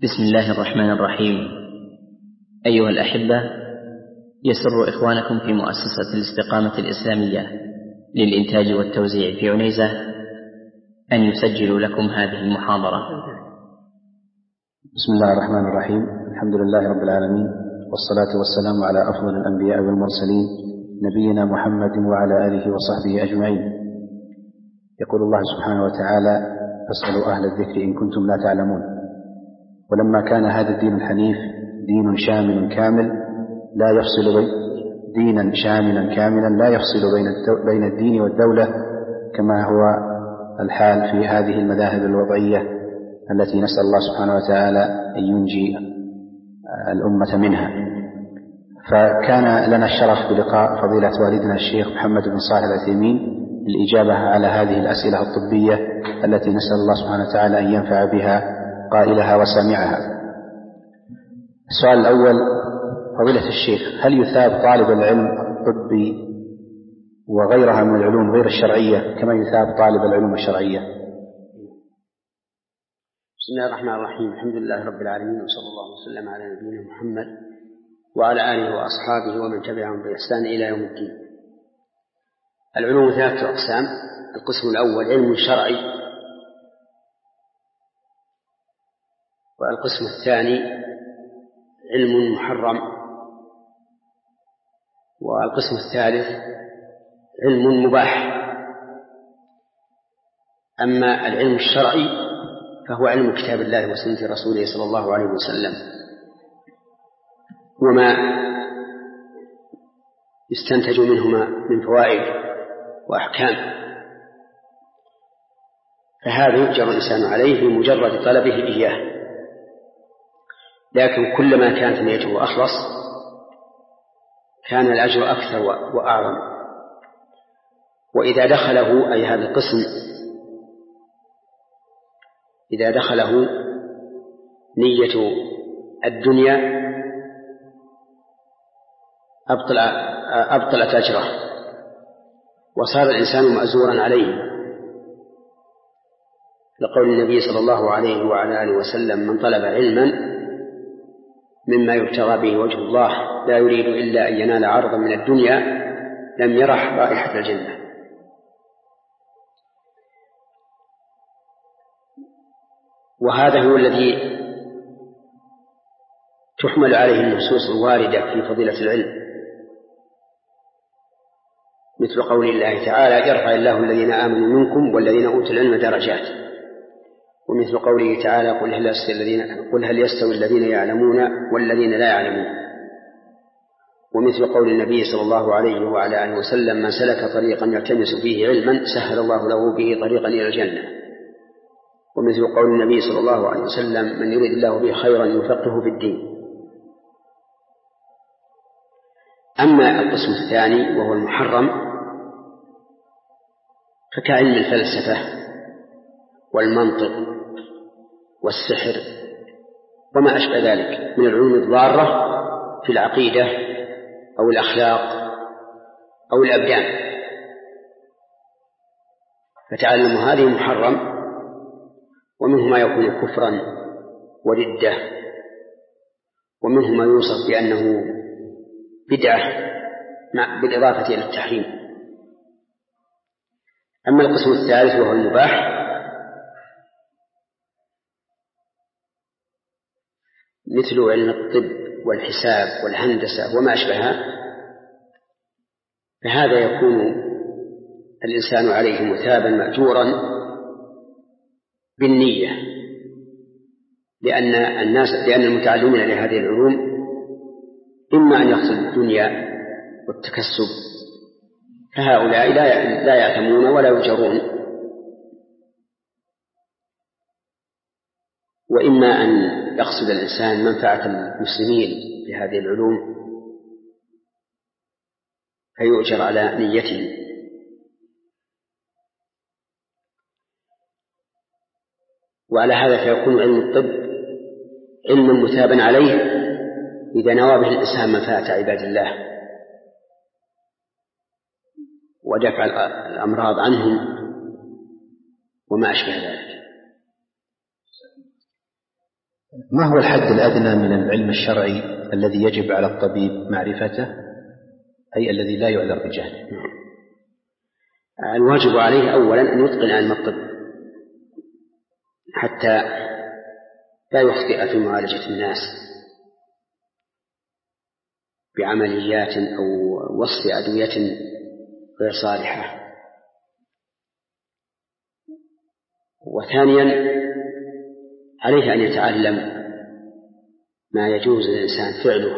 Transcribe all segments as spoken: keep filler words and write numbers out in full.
بسم الله الرحمن الرحيم. أيها الأحبة، يسر إخوانكم في مؤسسة الاستقامة الإسلامية للإنتاج والتوزيع في عنيزة أن يسجلوا لكم هذه المحاضرة. بسم الله الرحمن الرحيم. الحمد لله رب العالمين، والصلاة والسلام على أفضل الأنبياء والمرسلين نبينا محمد وعلى آله وصحبه أجمعين. يقول الله سبحانه وتعالى: فاسألوا أهل الذكر إن كنتم لا تعلمون. ولما كان هذا الدين الحنيف دين شامل كامل لا يفصل بين دينا شاملا كاملا لا يفصل بين بين الدين والدولة، كما هو الحال في هذه المذاهب الوضعية التي نسأل الله سبحانه وتعالى أن ينجي الأمة منها. فكان لنا الشرف بلقاء فضيلة والدنا الشيخ محمد بن صالح العثيمين للإجابة على هذه الأسئلة الطبية التي نسأل الله سبحانه وتعالى أن ينفع بها قائلها وسامعها. السؤال الأول: فضيلة الشيخ، هل يثاب طالب العلم الطبي وغيرها من العلوم غير الشرعية كما يثاب طالب العلوم الشرعية؟ بسم الله الرحمن الرحيم. الحمد لله رب العالمين، وصلى الله وسلم على نبينا محمد وعلى آله وأصحابه ومن تبعهم بإحسان إلى يوم الدين. العلوم ثلاثة أقسام: القسم الأول علم شرعي، والقسم الثاني علم محرم، والقسم الثالث علم مباح. أما العلم الشرعي فهو علم كتاب الله وسنة رسوله صلى الله عليه وسلم، وما يستنتج منهما من فوائد وأحكام، فهذا يؤجر الإنسان عليه بمجرد طلبه إياه. لكن كلما كانت نيته أخلص كان الأجر أكثر وأعظم. وإذا دخله أي هذا القسم إذا دخله نية الدنيا أبطل أبطلت أجره، وصار الإنسان مأزورا عليه، لقول النبي صلى الله عليه وعلى آله وسلم: من طلب علما مما يبتغى به وجه الله لا يريد إلا أن ينال عرضا من الدنيا لم يرح رائحة الجنة. وهذا هو الذي تحمل عليه النصوص الواردة في فضيلة العلم، مثل قول الله تعالى: يرفع الله الذين آمنوا منكم والذين أوتوا العلم درجات. ومثل قوله تعالى: قل هل يستوي الذين, قل هل يستوي الذين يعلمون والذين لا يعلمون. ومثل قول النبي صلى الله عليه وعلى آله وسلم: من سلك طريقا يلتمس فيه علما سهل الله له به طريقا إلى الجنة. ومثل قول النبي صلى الله عليه وسلم: من يريد الله به خيرا يفقهه في الدين. أما القسم الثاني وهو المحرم فكعلم الفلسفة والمنطق والسحر وما أشبه ذلك من العلوم الضارة في العقيدة أو الأخلاق أو الأبدان، فتعلم هذه محرم، ومنه ما يكون كفرا وردة، ومنه ما يوصف بأنه بدعة بالإضافة إلى التحريم. أما القسم الثالث وهو المباح مثل علم الطب والحساب والهندسة وما أشبهها، فهذا يكون الإنسان عليه مثابا مأجورا بالنية، لأن الناس لأن المتعلمين لهذه العلوم إما أن يقصدوا الدنيا والتكسب، فهؤلاء لا يعتمون ولا يجرون، وإما أن يقصد الإنسان منفعة المسلمين بهذه العلوم فيؤجر على نيته. وعلى هذا فيكون علم الطب علما مثابا عليه إذا نوى به الإنسان منفعة عباد الله ودفع الأمراض عنهم وما أشبه ذلك. ما هو الحد الأدنى من العلم الشرعي الذي يجب على الطبيب معرفته، أي الذي لا يعذر بجهله؟ الواجب عليه أولا أن يتقن علم الطب حتى لا يخطئ في معالجة الناس بعمليات أو وصف أدوية غير صالحة. وثانيا عليه أن يتعلم ما يجوز للإنسان فعله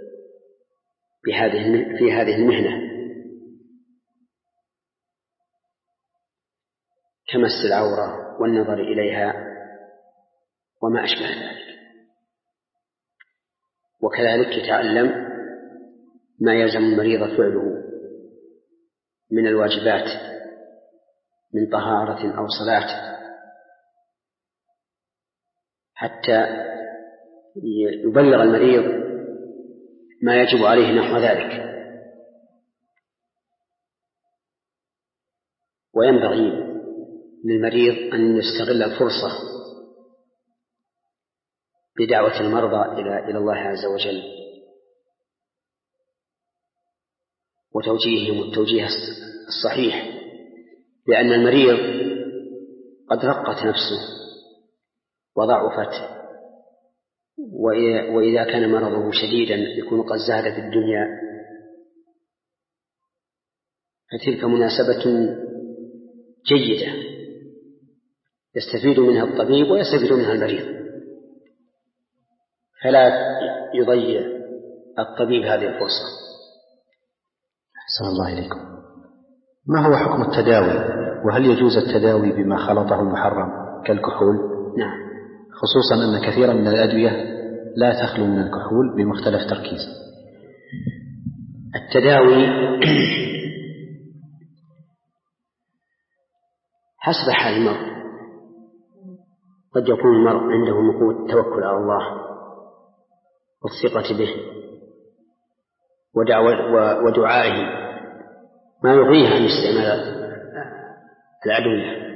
بهذه في هذه المهنة كمس العورة والنظر إليها وما أشبه ذلك. وكذلك يتعلم ما يلزم المريض فعله من الواجبات من طهارة أو صلاة حتى يبلغ المريض ما يجب عليه نحو ذلك. وينبغي للمريض أن يستغل الفرصة بدعوة المرضى إلى إلى الله عز وجل وتوجيههم التوجيه الصحيح، لأن المريض قد رقت نفسه وضعفت، وإذا كان مرضه شديدا يكون قد زاد في الدنيا، فتلك مناسبة جيدة يستفيد منها الطبيب ويستفيد منها المريض، فلا يضيع الطبيب هذه الفرصة. أحسن الله إليكم. ما هو حكم التداوي، وهل يجوز التداوي بما خلطه المحرم كالكحول؟ نعم، خصوصا أن كثيرا من الأدوية لا تخلو من الكحول بمختلف تركيز. التداوي حسب حال المرء، قد يكون المرء عنده من قوة التوكل على الله والثقة به ودعائه ما يغنيه عن استعمال الأدوية،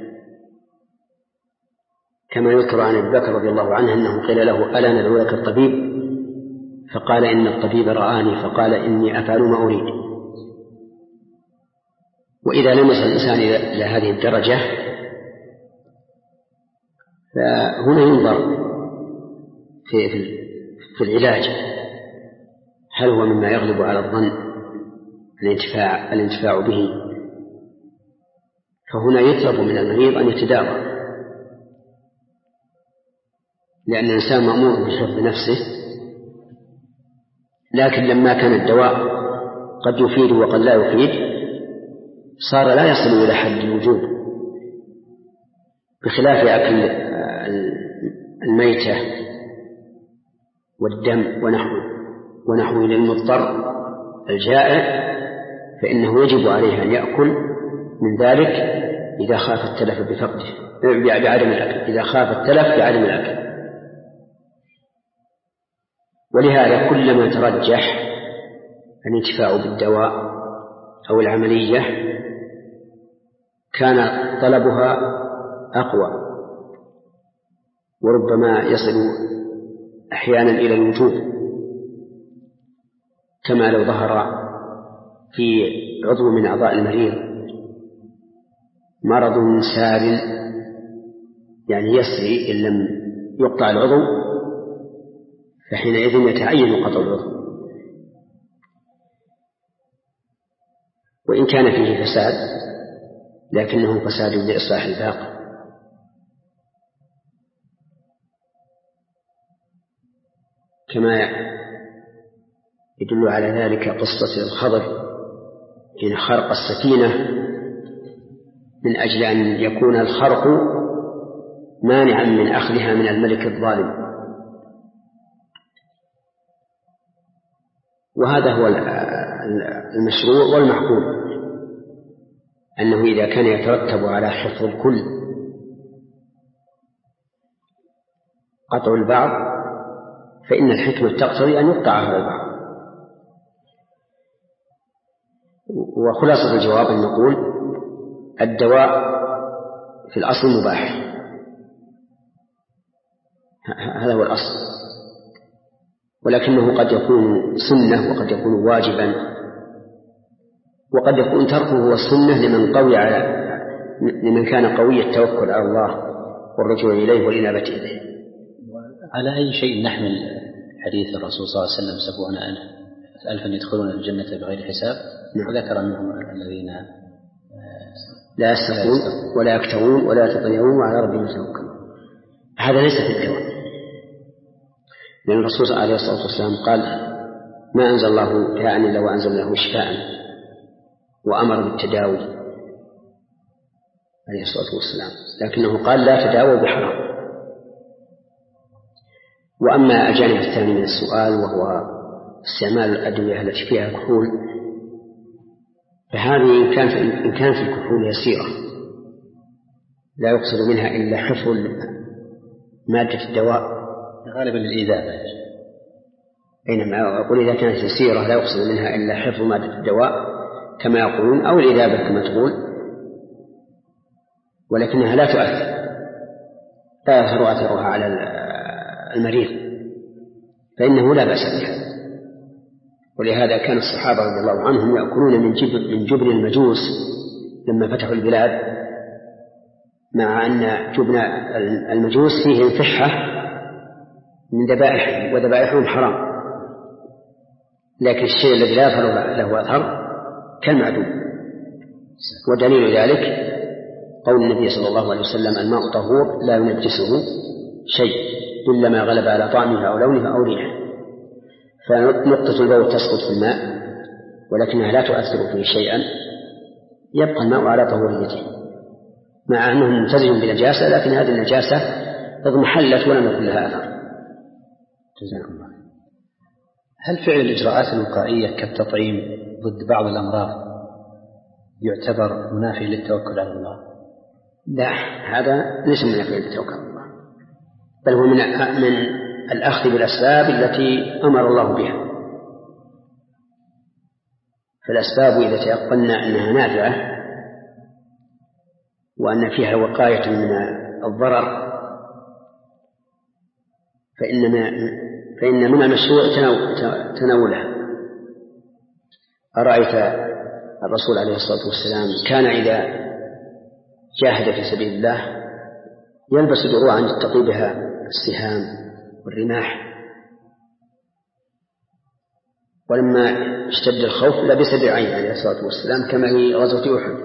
كما يذكر عن أبي بكر رضي الله عنه أنه قيل له: ألا ندعو لك الطبيب؟ فقال: إن الطبيب رآني فقال إني أفعل ما أريد. وإذا لمس الإنسان إلى هذه الدرجة فهنا ينظر في, في, في العلاج، هل هو مما يغلب على الظن الانتفاع, الانتفاع به، فهنا يطلب من المريض أن يتداوى، لأن الإنسان مأمور بحفظ نفسه، لكن لما كان الدواء قد يفيد وقد لا يفيد صار لا يصل إلى حد الوجوب، بخلاف أكل الميتة والدم ونحوه ونحوه للمضطر الجائع، فإنه يجب عليه أن يأكل من ذلك إذا خاف التلف بفقده بعدم الأكل إذا خاف التلف بعدم الأكل. ولهذا كلما ترجح الانتفاع بالدواء أو العملية كان طلبها أقوى، وربما يصل أحيانا إلى الوجوب، كما لو ظهر في عضو من أعضاء المريض مرض سار يعني يسري إن لم يقطع العضو، فحينئذ يتعين قطع العضو، وإن كان فيه فساد لكنه فساد لإصلاح الباقي. كما يدل على ذلك قصة الخضر حين خرق السفينة من أجل أن يكون الخرق مانعا من أخذها من الملك الظالم. وهذا هو المشروع والمحكوم، أنه إذا كان يترتب على حفظ الكل قطع البعض فإن الحكمة تقتضي أن يقطع هذا البعض. وخلاصة الجواب أن نقول الدواء في الأصل مباح هذا هو الأصل، ولكنه قد يكون سنة وقد يكون واجبا، وقد يكون تركه هو السنة لمن قوي على لمن كان قوي التوكل على الله والرجوع إليه والإنابة إليه. على أي شيء نحمل حديث الرسول صلى الله عليه وسلم سبعون ألف ألفا يدخلون الجنة بغير حساب؟ نعم. وذكر منهم الذين لا يستقون ولا يكتوون ولا يتطيرون وعلى ربهم يتوكلون. هذا ليس في الدواء، لأن الرسول عليه الصلاة والسلام قال ما أنزل الله داء إلا وأنزل له شفاء، وأمر بالتداوي عليه الصلاة والسلام، لكنه قال لا تداووا بحرام. وأما الجانب الثاني من السؤال وهو استعمال الأدوية التي فيها كحول، فهذه إن كان إن كان في الكحول يسيرة لا يقصد منها إلا حفظ مادة الدواء غالبا للإذابة. أينما أقول إذا كانت يسيرة لا يقصد منها إلا حفظ مادة الدواء كما يقولون، أو الإذابة كما تقول، ولكنها لا تؤثر لا يظهر أثرها على المريض، فإنه لا بأس بها. ولهذا كان الصحابة رضي الله عنهم يأكلون من جبر, من جبر المجوس لما فتحوا البلاد، مع أن جبن المجوس فيه الفحة من ذبائحهم وذبائحهم حرام، لكن الشيء الذي لا يظهر له أثر كالمعدوم. ودليل ذلك قول النبي صلى الله عليه وسلم الماء طهور لا ينجسه شيء إلا ما غلب على طعمه أو لونه أو ريحه. فنقطة البول تسقط في الماء ولكنها لا تؤثر فيه شيئا، يبقى الماء على طهوريته مع أنه ممتزج بنجاسة، لكن هذه النجاسة اضمحلت ولم يكن لها أثر. جزاكم الله. هل فعل الإجراءات الوقائية كالتطعيم ضد بعض الأمراض يعتبر منافي للتوكل على الله؟ لا، هذا ليس منافي للتوكل على الله، بل هو من من الأخذ بالأسباب التي أمر الله بها. فالأسباب إذا تيقنا أنها نافعة وأن فيها وقاية من الضرر فإن فإن من المشروع تناولها. أرأيت الرسول عليه الصلاة والسلام كان إذا جاهد في سبيل الله يلبس دروعا يتقي بها السهام والرماح، ولما اشتد الخوف لبس درعين عليه الصلاة والسلام كما في غزوة أحد.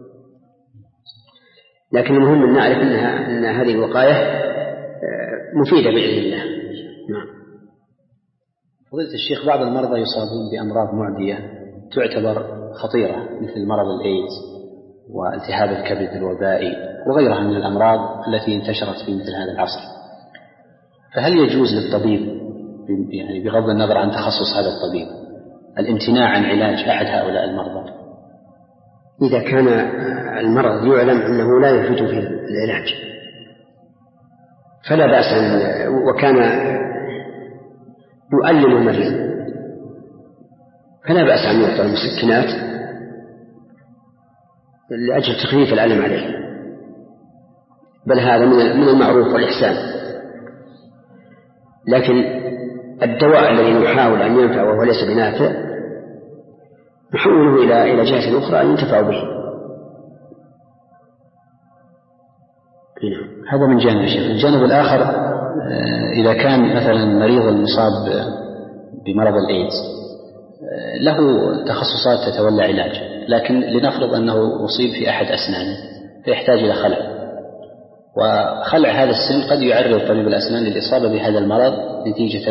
لكن المهم أن نعرف أنها أن هذه الوقاية مفيدة بإذن الله. نعم. فضيلة الشيخ، بعض المرضى يصابون بأمراض معدية تعتبر خطيرة مثل مرض الإيدز والتهاب الكبد الوبائي وغيرها من الأمراض التي انتشرت في مثل هذا العصر، فهل يجوز للطبيب يعني بغض النظر عن تخصص هذا الطبيب الامتناع عن علاج أحد هؤلاء المرضى؟ إذا كان المرض يعلم أنه لا يفيد فيه العلاج فلا بأس، وكان يؤلم المريض فلا بأس أن يعطى المسكنات لأجل تخفيف الألم عليه، بل هذا من المعروف والإحسان. لكن الدواء الذي نحاول أن ينفع وهو ليس بنافع نحوله إلى إلى جهة أخرى أن ينتفع به. هذا من جانب الشيخ. الجانب الآخر، إذا كان مثلا مريض المصاب بمرض الإيدز له تخصصات تتولى علاج، لكن لنفرض أنه أصيب في أحد أسنانه فيحتاج إلى خلع، وخلع هذا السن قد يعرض طبيب الأسنان للإصابة بهذا المرض نتيجة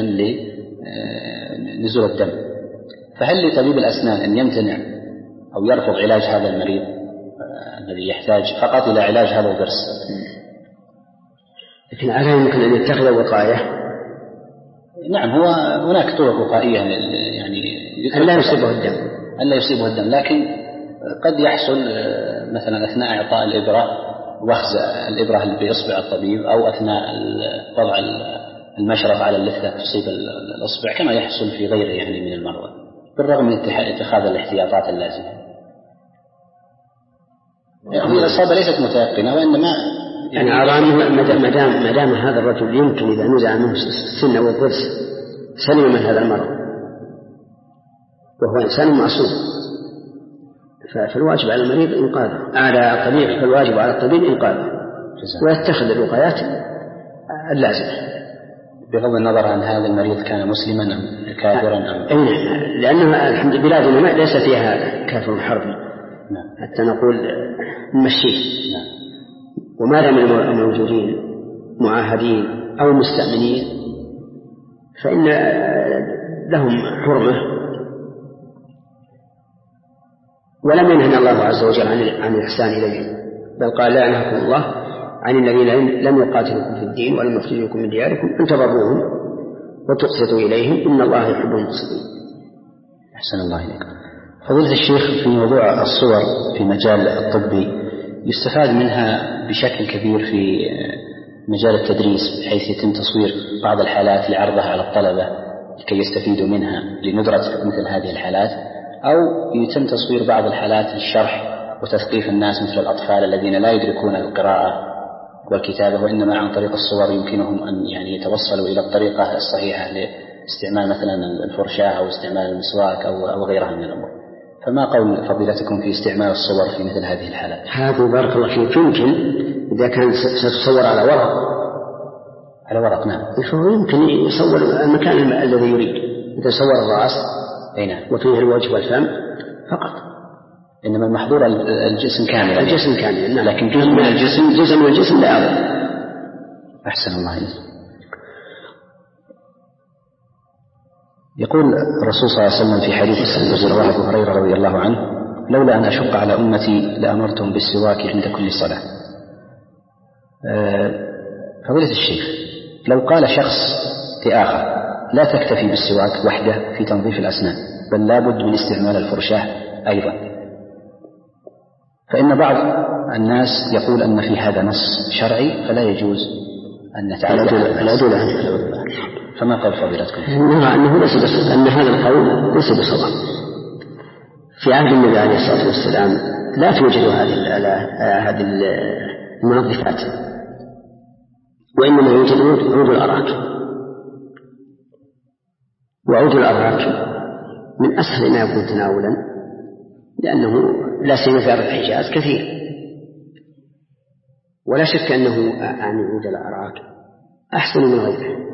لنزول الدم، فهل لطبيب الأسنان أن يمتنع أو يرفض علاج هذا المريض الذي يحتاج فقط إلى علاج هذا الضرس؟ لكن هل يمكن أن يتخذ وقاية؟ نعم، هو هناك طرق وقائية يعني أن لا يصيبه الدم أن لا يصيبه الدم، لكن قد يحصل مثلا أثناء إعطاء الإبرة وخز الإبرة اللي بإصبع الطبيب، أو أثناء وضع المشرف على اللثة تصيب الإصبع كما يحصل في غيره يعني من المرضى، بالرغم من اتخاذ الاحتياطات اللازمة. يعني الإصابة ليست متيقنة، وإنما أنا أرى أنه ما دام ما دام هذا الرجل يمكن إذا نزع منه السن أو الضرس سلم من هذا المرض وهو إنسان معصوم، فالواجب على المريض إنقاذه، على الطبيب فالواجب على الطبيب إنقاذه ويتخذ الوقايات اللازمة بغض النظر عن هذا المريض كان مسلما أم كافرا أم أين، لأنه الحمد لله بلادنا ليس فيها كافر حربي حتى نقول نمشيه، وما دام الموجودين معاهدين أو مستأمنين فإن لهم حرمة، ولم ينهنا الله عز وجل عن الإحسان إليهم، بل قال لا ينهاكم الله عن الذين لم يقاتلوكم في الدين ولم يخرجوكم من دياركم أن تبروهم وتقسطوا إليهم إن الله يحب المقسطين. أحسن الله إليكم. فضيلة الشيخ، في موضوع الصور في مجال الطبي يستفاد منها بشكل كبير في مجال التدريس، بحيث يتم تصوير بعض الحالات لعرضها على الطلبة لكي يستفيدوا منها لندرة مثل هذه الحالات، أو يتم تصوير بعض الحالات للشرح وتثقيف الناس مثل الأطفال الذين لا يدركون القراءة والكتابة، وإنما عن طريق الصور يمكنهم أن يعني يتوصلوا إلى الطريقة الصحيحة لاستعمال مثلا الفرشاة أو استعمال المسواك أو غيرها من الأمور. فما قول فضيلتكم في استعمال الصور في مثل هذه الحالات؟ هذا بارك الله فيك يمكن إذا كان ستصور على ورق على ورق نعم، فهو يمكن يصور المكان الذي يريد، إذا صور الرأس نعم وفيه الوجه والفم فقط، إنما المحظور الجسم كامل، الجسم كامل نعم. لكن جزء من الجسم جزء من الجسم لا أعظم. أحسن الله إليك. يقول الرسول صلى الله عليه وسلم في حديث رواه أبو هريرة رضي الله عنه: لولا أن أشق على أمتي لأمرتهم بالسواك عند كل صلاة. فضيلة الشيخ، لو قال شخص لآخر لا تكتفي بالسواك وحده في تنظيف الأسنان بل لا بد من استعمال الفرشاة أيضا، فإن بعض الناس يقول أن في هذا نص شرعي فلا يجوز أن نتعدى العدول عنه، فما قول فضيلتكم؟ نرى أنه ليس بس أن هذا القول ليس بصواب. في عهد النبي عليه الصلاة والسلام لا توجد هذه هذه المنظفات، وإنما يوجد عود الأراك، وعود الأراك من أسهل ما يكون تناولا، لأنه لا سيما في أرض الحجاز كثير، ولا شك أنه عن عود الأراك أحسن من غيره،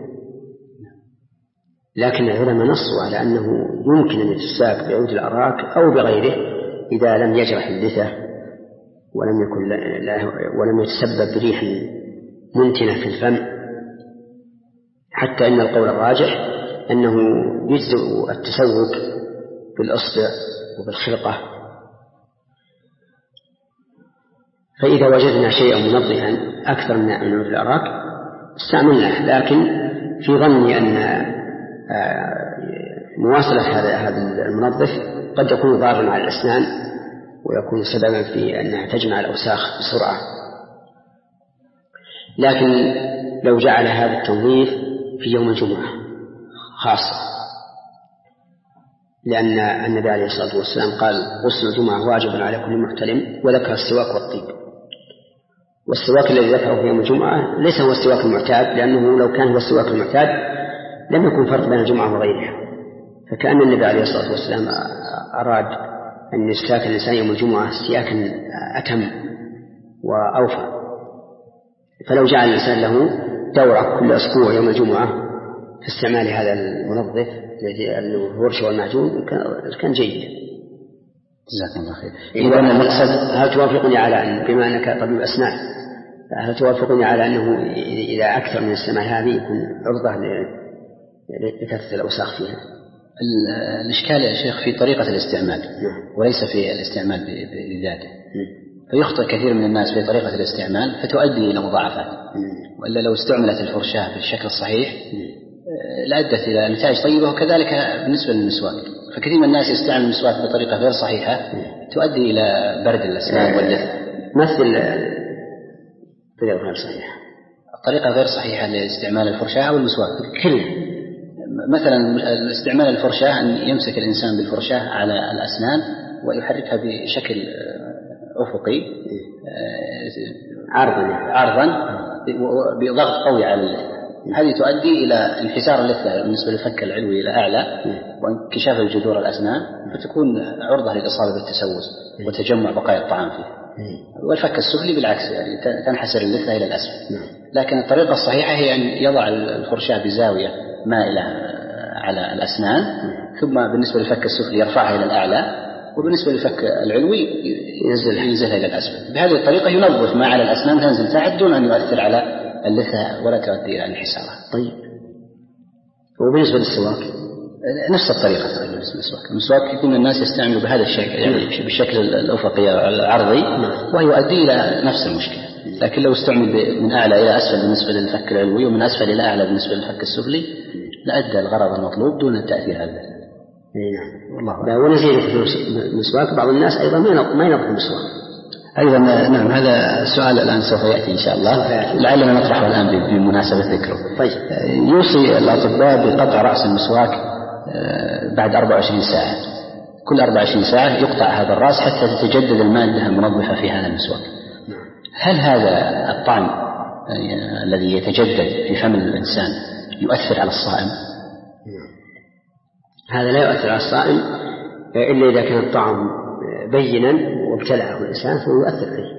لكن العلماء نصوا على أنه يمكن أن يتساق بعود الأراك أو بغيره إذا لم يجرح اللثة ولم يكن ولم يتسبب بريح منتنة في الفم، حتى أن القول الراجح أنه يجزئ التسوق بالأصبع وبالخرقة. فإذا وجدنا شيئا منظفا أكثر من عود الأراك استعملناه، لكن في ظني أن مواصلة هذا هذا المنظف قد يكون ضارا على الأسنان ويكون سببا في أنها تجمع الأوساخ بسرعة. لكن لو جعل هذا التنظيف في يوم الجمعة خاصة، لأن النبي عليه الصلاة والسلام قال غسل الجمعة واجب على كل محتلم، وذكر السواك والطيب، والسواك الذي ذكره في يوم الجمعة ليس هو السواك المعتاد، لأنه لو كان هو السواك المعتاد لم يكن فرق بين الجمعة وغيرها، فكأن النبي عليه الصلاة والسلام أراد أن يستاك الإنسان يوم الجمعة استياكا أتم وأوفى، فلو جعل الإنسان له دورة كل أسبوع يوم الجمعة في استعمال هذا المنظف الذي الورش والمعجون كان جيد. جزاكم الله خير. إذا المقصد هل توافقني على أن بما أنك طبيب أسنان هل توافقني على أنه إذا أكثر من السماء هذه يكون عرضة لكثرة الأوساخ فيها؟ الإشكال يا شيخ في طريقة الاستعمال وليس في الاستعمال بذاته، فيخطئ كثير من الناس في طريقة الاستعمال فتؤدي إلى مضاعفات، وإلا لو استعملت الفرشاة بالشكل الصحيح لأدت إلى نتائج طيبة. وكذلك بالنسبة للمسواك، فكثير من الناس يستعمل المسواك بطريقة غير صحيحة تؤدي إلى برد الأسنان واللثة. مثل طريقة غير صحيحة، الطريقة غير صحيحة لاستعمال الفرشاة أو المسواك كله. مثلا استعمال الفرشاة أن يمسك الإنسان بالفرشاة على الأسنان ويحركها بشكل أفقي عرضا عرضا بضغط قوي على اللثة، هذه تؤدي إلى انحسار اللثة بالنسبة للفك العلوي إلى أعلى وانكشاف الجذور الأسنان، فتكون عرضة للإصابة بالتسوس وتجمع بقايا الطعام فيها. والفك السفلي بالعكس يعني تنحسر اللثة إلى الأسفل. لكن الطريقة الصحيحة هي أن يضع الفرشاة بزاوية مائلة على الأسنان، ثم بالنسبة للفك السفلي يرفعها إلى الأعلى، وبالنسبة للفك العلوي ينزلها إلى الأسفل. بهذه الطريقة ينظف ما على الأسنان تنزل تحت دون أن يؤثر على اللثة ولا تؤدي إلى انحسارها. طيب، وبالنسبة للسواك نفس الطريقة. بالنسبة للسواك، المسواك يكون الناس يستعملوا بهذا الشكل يعني بالشكل الأفقي العرضي ويؤدي إلى نفس المشكلة. لكن لو استعمل من أعلى إلى أسفل بالنسبة للفك العلوي ومن أسفل إلى أعلى بالنسبة للفك السفلي لأدى الغرض المطلوب دون التأثير على اللثة. والله. ونزيد في المسواك بعض الناس أيضا ما ينظف المسواك أيضا. نعم، هذا السؤال الآن سوف يأتي إن شاء الله، لعلنا نطرحه الآن بمناسبة ذكره. طيب. يوصي الأطباء بقطع رأس المسواك بعد أربع وعشرين ساعة، كل أربع وعشرين ساعة يقطع هذا الرأس حتى تتجدد المادة المنظفة في هذا المسواك. هل هذا الطعم الذي يتجدد في فم الإنسان يؤثر على الصائم؟ هذا لا يؤثر على الصائم إلا إذا كان الطعم بينا وابتلعه الإنسان فيؤثر فيه.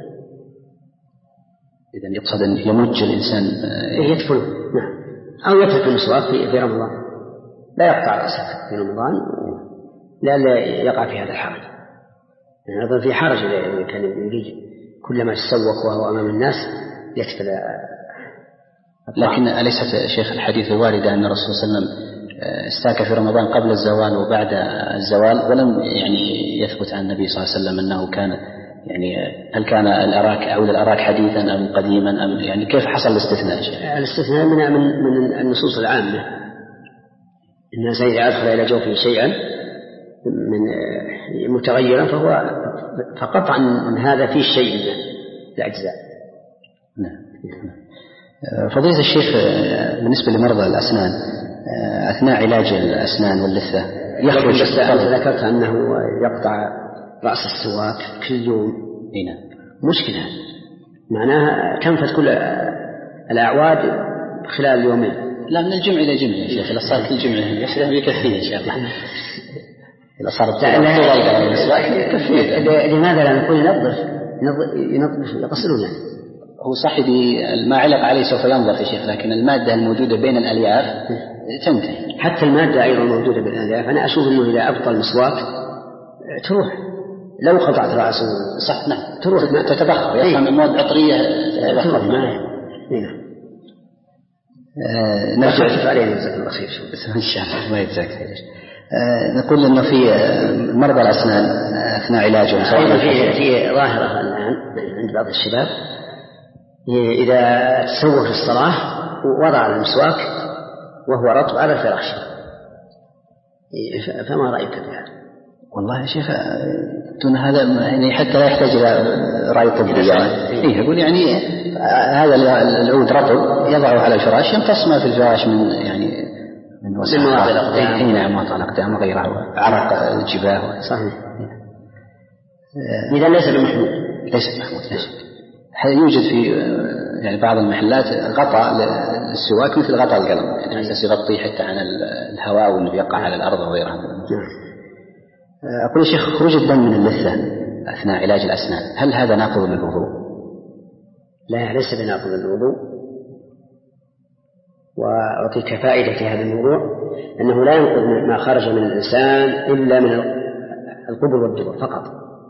إذن يقصد أن يمج الإنسان يدفنه. نعم. أو يترك المسواك في رمضان، لا يقطع رأسه في رمضان لا يقع في هذا الحرج. يعني هذا في حرج إذا كان يريد كلما تسوق وهو أمام الناس يتفل. لكن أليست شيخ الحديث الواردة أن الرسول صلى الله عليه وسلم استاك في رمضان قبل الزوال وبعد الزوال، ولم يعني يثبت عن النبي صلى الله عليه وسلم أنه كان يعني هل كان الأراك أو الأراك حديثا أم قديما أم يعني كيف حصل الاستثناء؟ الاستثناء من من من النصوص العامة، الناس إذا أدخل إلى جوفه شيئا من متغيرا فهو فقطعا من هذا فيه شيء من الأجزاء. نعم. فضيلة الشيخ، بالنسبة لمرضى الأسنان أثناء علاج الأسنان واللثة يخرج. بس ذكرت أنه يقطع رأس السواك كل يوم. هنا مشكلة، معناها تنفذ كل الأعواد خلال اليومين. لا، من الجمع إلى جمع يا شيخ، إذا صار كل جمع يخدم يكفيه إن شاء الله. إذا صارت طول السواك يكفيه. لماذا لا نقول ينظف ينظف يغسلون يعني؟ هو صاحبي ما علق عليه سوف ينظف يا شيخ، لكن المادة الموجودة بين الألياف تنتهي. حتى المادة أيضا موجودة بين الألياف. أنا أشوف أنه إذا أبطل المسواك تروح، لو قطعت رأسه صح. نعم، تروح تتبخر، يفهم المواد عطرية تتبخر. نعم. نرجع علينا جزاك الله خير إن شاء الله، ما يجزاك خير. نقول إنه في مرضى الأسنان أثناء علاجهم أيضا في في ظاهرة الآن عند بعض الشباب إذا تسوق في الصلاة ووضع المسواك وهو رطب على الفراش، فما رأيك في هذا؟ والله يا شيخ دون هذا يعني حتى لا يحتاج إلى رأي طبي يعني. إيه يقول يعني هذا العود رطب يضعه على الفراش يمتص ما في الفراش من يعني من وسائل الأقدام. إيه نعم، مواطن الأقدام وغيرها، عرق الجباه. صحيح. إذا ليس بمحمود. ليس بمحمود. يوجد في يعني بعض المحلات غطاء للسواك مثل غطاء القلم يعني أساس يغطي حتى عن الهواء وإنه يقع على الأرض وغيرها. أقول يا شيخ، خروج الدم من اللثة أثناء علاج الأسنان هل هذا ناقض للوضوء؟ لا، ليس بناقض للوضوء. وأعطيك فائدة في هذا الموضوع أنه لا ينقض ما خرج من الإنسان إلا من القبر والدبر فقط،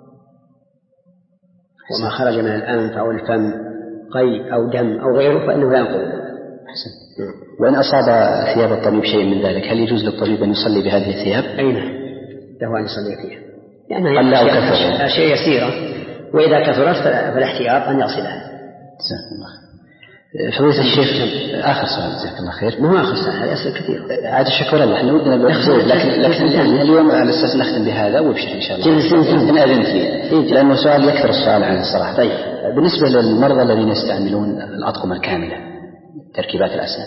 وما خرج من الأنف أو الفم قي أو دم أو غيره فإنه لا ينقض. أحسن. وإن أصاب ثياب الطبيب شيء من ذلك هل يجوز للطبيب أن يصلي بهذه الثياب؟ أي نعم، له أن يصلي فيها يعني قل لا وكثر أشياء يسيرة، وإذا كثرت فالاحتياط أن يغسلها. جزاك الله فضيلة الشيخ، آخر سؤال جزاك الله خير. ما هو آخر سؤال، هذه أسئلة كثيرة. عاد الشكر الله، احنا ودنا بأخذ لكن لكن يعني اليوم على أساس نختم بهذا وبشر إن شاء الله. أنا أذنت لي لأنه سؤال يكثر السؤال عن الصراحة. طيب، بالنسبة للمرضى الذين يستعملون الأطقم الكاملة تركيبات الأسنان،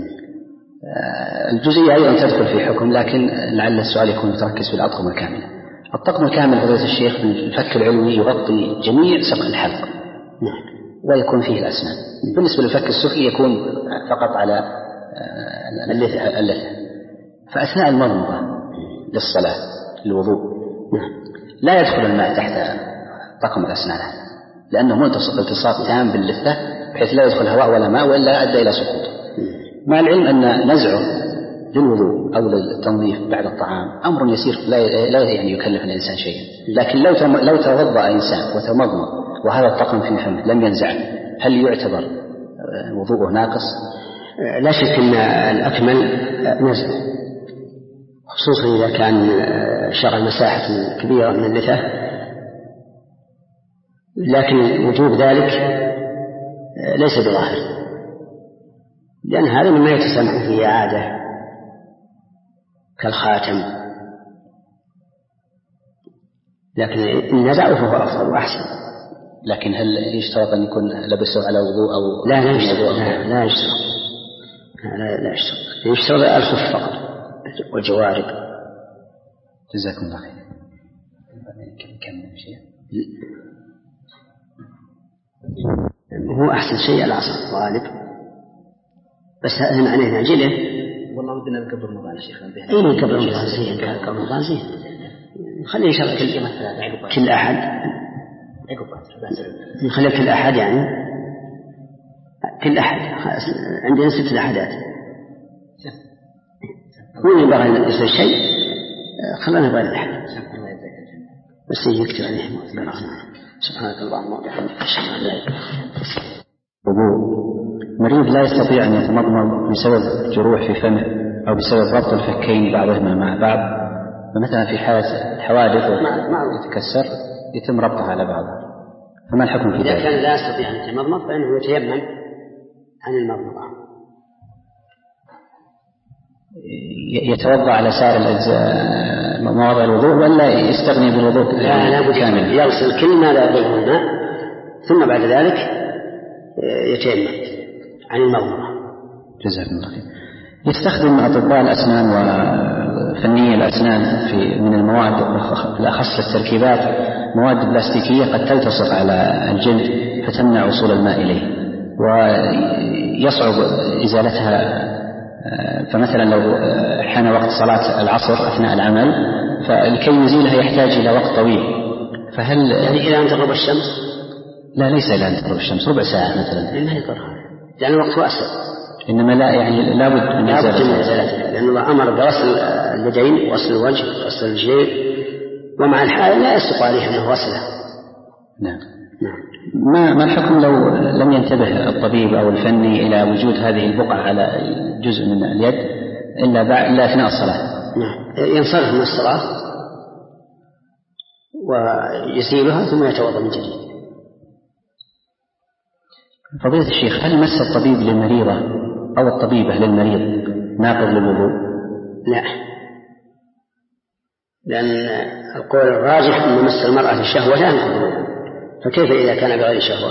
الجزئية أيضا تدخل في حكم، لكن لعل السؤال يكون متركز في الأطقم الكاملة. الطقم الكامل فضيلة الشيخ بالفك العلوي يغطي جميع سقف الحلق ويكون فيه الأسنان. بالنسبة للفك السفلي يكون فقط على اللثة. فأثناء المضمضة للصلاة للوضوء لا يدخل الماء تحت طقم الأسنان لأنه ملتصق التصاق تام باللثة بحيث لا يدخل هواء ولا ماء وإلا أدى إلى سقوطه، مع العلم أن نزعه للوضوء أو للتنظيف بعد الطعام أمر يسير لا يعني يكلف الإنسان شيئا. لكن لو لو توضأ إنسان وتمضمض وهذا الطقم في فمه لم ينزعه هل يعتبر وضوءه ناقص؟ لا شك أن الأكمل نزعه، خصوصا إذا كان شغل مساحة كبيرة من اللثة، لكن وجوب ذلك ليس بظاهر، لأن هذا مما يتسامح فيه عادة كالخاتم، لكن النزع فهو أفضل وأحسن. لكن هل يشترط أن يكون لبسه على وضوء أو لا لا يشترط لا, لا يشترط لا لا يشترط يشترط الخف فقط والجوارب. جزاكم الله خير. كم شيء هو أحسن شيء العصر غالب، بس هذا معناه نعجله. والله ودنا نكبر رمضان يا شيخ. اي نكبر رمضان زين، نكبر رمضان زين، خليه يشرب كل كل احد نخليه كل احد يعني كل احد عندنا ست الاحدات وين يبغى يصير شيء خلنا نبغى الاحد بس يكتب عليه. سبحانك اللهم وبحمدك اشهد ان لا اله الا انت. مريض لا يستطيع أن يتمضمض بسبب جروح في فمه أو بسبب ربط الفكين بعضهما مع بعض، فمثلا في حالة حوادث يتكسر يتم ربطها على بعضها، فما الحكم في ذلك؟ إذا كان لا يستطيع أن يتمضمض فإنه يتيمم عن المضمضة، يتوضأ على سائر الأجزاء مواضع الوضوء ولا يستغني بالوضوء كامل؟ يغسل كل ما لا يضره الماء ثم بعد ذلك يتيمم عن المضمضة. جزاكم الله خير. يستخدم أطباء الأسنان وفنيي الأسنان في من المواد بالأخص التركيبات مواد بلاستيكية قد تلتصق على الجلد فتمنع وصول الماء إليه ويصعب إزالتها. فمثلا لو حان وقت صلاة العصر أثناء العمل فلكي يزيلها يحتاج إلى وقت طويل، فهل يعني إلى أن تغرب الشمس؟ لا ليس إلى أن تغرب الشمس، ربع ساعة مثلا. ما يضرها يعني وقت واسع، إنما لا يعني لابد من إزالتها، لأن الله أمر بغسل اليدين وغسل الوجه وغسل الرجلين، ومع الحال لا يصدق عليه أنه غسله. نعم. نعم. ما ما الحكم لو لم ينتبه الطبيب أو الفني إلى وجود هذه البقعة على جزء من اليد إلا بعد إلا أثناء الصلاة؟ نعم. ينصرف من الصلاة ويزيلها ثم يتوضأ من جديد. فضيلة الشيخ، هل مس الطبيب للمريضة أو الطبيبة للمريض ناقض للوضوء؟ لا، لأن القول الراجح أن مس المرأة الشهوة لا ينقض الوضوء، فكيف إذا كان بغير شهوة؟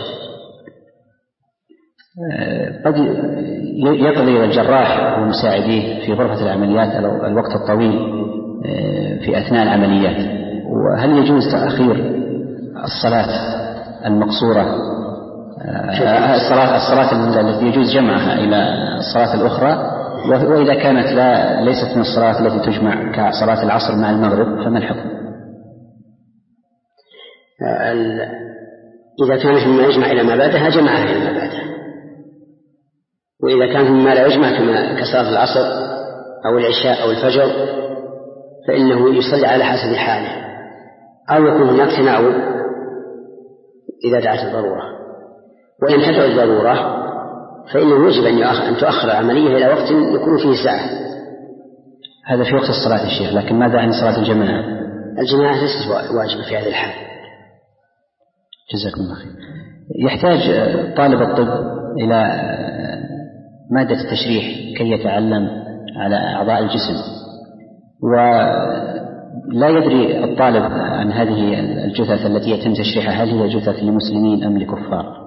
قد يقضي الجراح ومساعديه في غرفة العمليات الوقت الطويل في أثناء العمليات، وهل يجوز تأخير الصلاة المقصورة الصلاة الصلاة التي يجوز جمعها إلى الصلاة الأخرى، وإذا كانت لا ليست من الصلاة التي تجمع كصلاة العصر مع المغرب فما الحكم؟ إذا كانت مما يجمع إلى ما بعدها جمعها إلى ما بعدها، وإذا كان مما لا يجمع كصلاة العصر أو العشاء أو الفجر فإنه يصلي على حسب حاله، أو يكون هناك تناوب إذا دعت الضرورة. وإن تدعو الضرورة فإنه يجب أن تؤخر العملية إلى وقت يكون فيه ساعة. هذا في وقت الصلاة الشيخ، لكن ماذا عن صلاة الجماعة؟ الجماعة ليست واجبة في هذه الحال. جزاكم الله خير. يحتاج طالب الطب إلى مادة التشريح كي يتعلم على أعضاء الجسم، ولا يدري الطالب عن هذه الجثث التي يتم تشريحها هل هي جثث لمسلمين أم لكفار،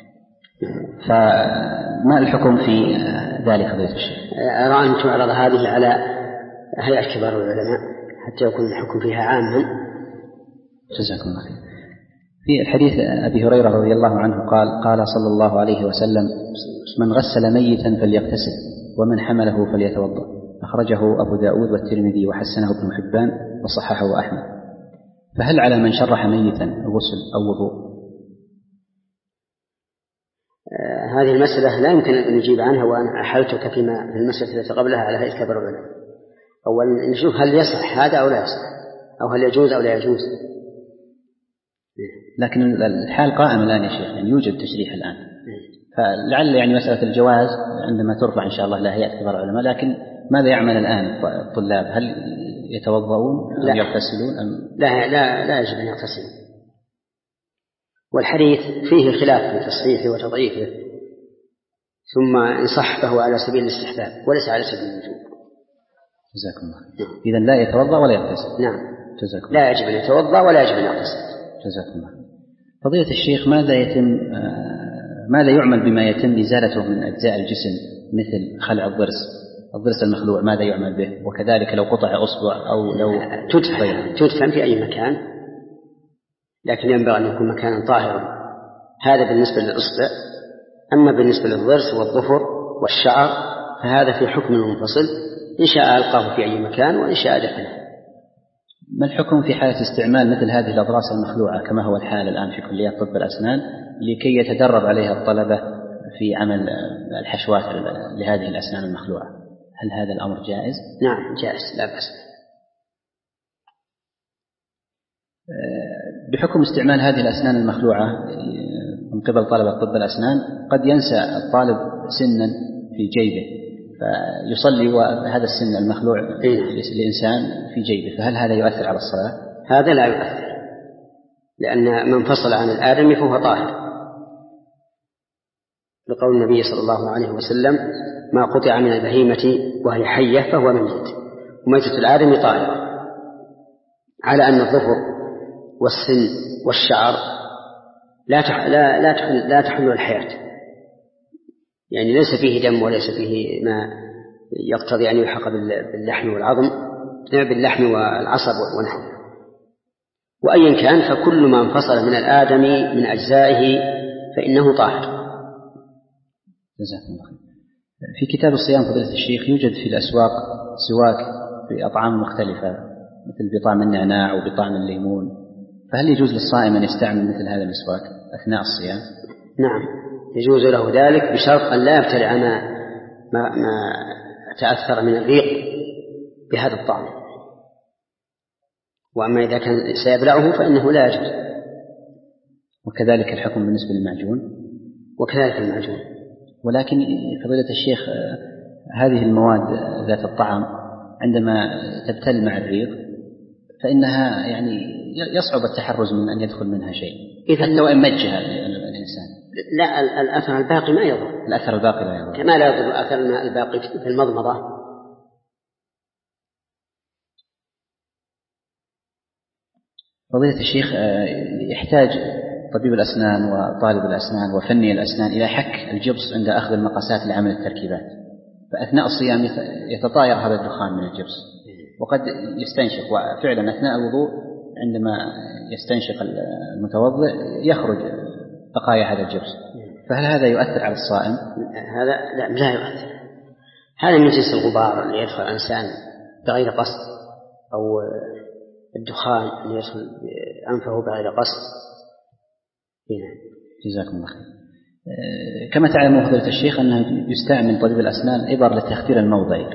فما الحكم في ذلك فضيلة الشيخ؟ أرى أن تعرض هذه على هيئة كبار العلماء حتى يكون الحكم فيها عاما. جزاكم الله خير. في الحديث أبي هريرة رضي الله عنه قال قال صلى الله عليه وسلم: من غسل ميتا فليغتسل ومن حمله فليتوضأ. أخرجه أبو داود والترمذي وحسنه ابن حبان وصححه أحمد. فهل على من شرح ميتا غسل أو وضوء؟ آه هذه المسألة لا يمكن أن نجيب عنها وأنا أحلتك فيما في المسألة التي قبلها على هيئة كبر العلماء. أولا نشوف هل يصح هذا أو لا يصح، أو هل يجوز أو لا يجوز. لكن الحال قائم الآن يا شيخ، يعني يوجد تشريح الآن، فلعل يعني مسألة الجواز عندما ترفع إن شاء الله إلى هيئة كبار العلماء. لكن ماذا يعمل الآن الطلاب؟ هل يتوضؤون أم يغتسلون أم؟ لا لا لا يجب أن يغتسلوا، والحديث فيه خلاف في تصحيحه وتضعيفه، ثم إن صح فهو على سبيل الاستحباب وليس على سبيل الوجوب. جزاكم الله. إذن لا يتوضأ ولا يغتسل. نعم. جزاكم. لا يجب أن يتوضأ ولا يجب أن يغتسل. جزاكم الله. فضيلة الشيخ، ماذا يتم ماذا يعمل بما يتم إزالته من أجزاء الجسم مثل خلع الضرس الضرس المخلوع، ماذا يعمل به؟ وكذلك لو قطع أصبع أو لو تدفن تدفن في أي مكان، لكن ينبغي أن يكون مكانا طاهرا. هذا بالنسبة للأصبع. أما بالنسبة للضرس والظفر والشعر فهذا في حكم منفصل، إن شاء ألقاه في أي مكان وإن شاء دفنه. ما الحكم في حالة استعمال مثل هذه الأضراس المخلوعة كما هو الحال الآن في كليات طب الأسنان لكي يتدرب عليها الطلبة في عمل الحشوات لهذه الأسنان المخلوعة؟ هل هذا الأمر جائز؟ نعم جائز لا بأس. بحكم استعمال هذه الأسنان المخلوعة من قبل طلبة طب الأسنان قد ينسى الطالب سنا في جيبه فيصلي وهذا السن المخلوع للإنسان في جيبه، فهل هذا يؤثر على الصلاة؟ هذا لا يؤثر، لأن من فصل عن الآدمي فهو طاهر، لقول النبي صلى الله عليه وسلم: ما قطع من البهيمة وهي حية فهو ميت، وميتة الآدمي طاهرة، على أن الظفر والسن والشعر لا تح... لا لا تحل... لا تحل الحياة، يعني ليس فيه دم وليس فيه ما يقتضي أن يلحق باللحم والعظم باللحم والعصب ونحوه. وأيا كان فكل ما انفصل من الآدمي من أجزائه فإنه طاهر. جزاكم الله. في كتاب الصيام فضيلة الشيخ يوجد في الأسواق سواك بأطعام مختلفة مثل بطعم النعناع وبطعم الليمون، فهل يجوز للصائم أن يستعمل مثل هذا المسواك أثناء الصيام؟ نعم يجوز له ذلك بشرط أن لا يبتلع ما, ما, ما تأثر من الريق بهذا الطعم، وأما إذا كان سيبلعه فإنه لا يجوز. وكذلك الحكم بالنسبة للمعجون. وكذلك المعجون. ولكن فضيلة الشيخ هذه المواد ذات الطعم عندما تبتل مع الريق فإنها يعني يصعب التحرز من أن يدخل منها شيء إذا لو أمجها الإنسان. لا الأثر الباقي ما يضر. الأثر الباقي لا يضر كما لا يضر الأثر الباقي في المضمضة. فضيلة الشيخ يحتاج طبيب الأسنان وطالب الأسنان وفني الأسنان إلى حك الجبس عند أخذ المقاسات لعمل التركيبات، فأثناء الصيام يتطاير هذا الدخان من الجبس وقد يستنشق، وفعلا أثناء الوضوء عندما يستنشق المتوضئ يخرج بقايا هذا الجبس، فهل هذا يؤثر على الصائم؟ هذا لا لا يؤثر، هذا من جنس الغبار اللي يدخل الإنسان بغير قصد، أو الدخان اللي يدخل أنفه بغير قصد. هنا. جزاكم الله خير. كما تعلمون فضيلة الشيخ أنه يستعمل طبيب الأسنان إبر لتخدير الموضعي،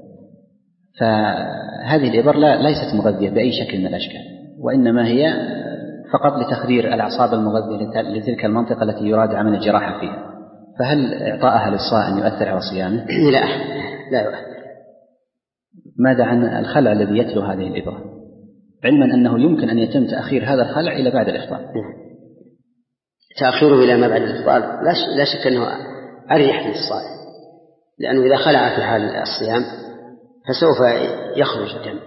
فهذه الإبر لا ليست مغذية بأي شكل من الأشكال، وإنما هي فقط لتخدير الأعصاب المغذية لتلك المنطقة التي يراد عمل الجراحة فيها، فهل إعطائها للصائم يؤثر على صيامه؟ لا لا يؤثر. ماذا عن الخلع الذي يتلو هذه الإبرة، علما أنه يمكن أن يتم تأخير هذا الخلع إلى بعد الإفطار؟ تأخيره إلى ما بعد الإفطار لا شك أنه أريح للصائم، لأنه إذا خلع في حال الصيام فسوف يخرج الدم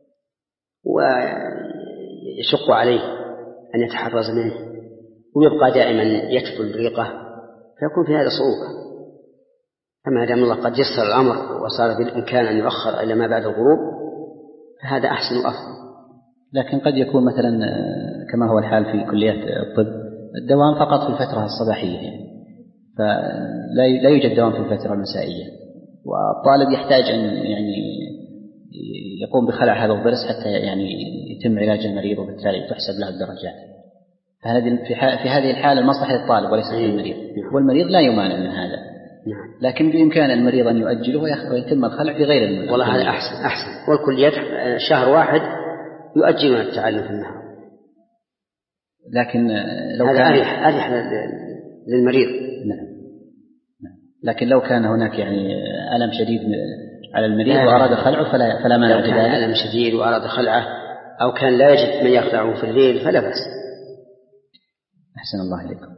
ويشق عليه أن يتحرز منه ويبقى دائما يكفل ريقه، فيكون في هذا صعوبة. أما دام الله قد يسر الأمر وصار بالإمكان أن يؤخر إلى ما بعد الغروب فهذا أحسن وأفضل. لكن قد يكون مثلا كما هو الحال في كليات الطب الدوام فقط في الفترة الصباحية يعني، فلا لا يوجد دوام في الفترة المسائية، والطالب يحتاج أن يعني يقوم بخلع هذا الضرس حتى يعني يتم علاج المريض وبالتالي تحسب له الدرجات. فهذه في, في هذه الحالة المصلحة للطالب وليس للمريض، والمريض لا يمانع من هذا، لكن بإمكان المريض أن يؤجله ويتم الخلع بغير المريض. والله هذا أحسن أحسن والكليات شهر واحد يؤجل من التعلم في النهار، لكن لو هذا كان أريح أريح للمريض. نعم. لكن لو كان هناك يعني ألم شديد على المريض وأراد خلعه فلا فلا مانع. لو كان ألم شديد وأراد خلعه أو كان لا يجد من يخلعه في الليل فلا بأس. أحسن الله إليكم.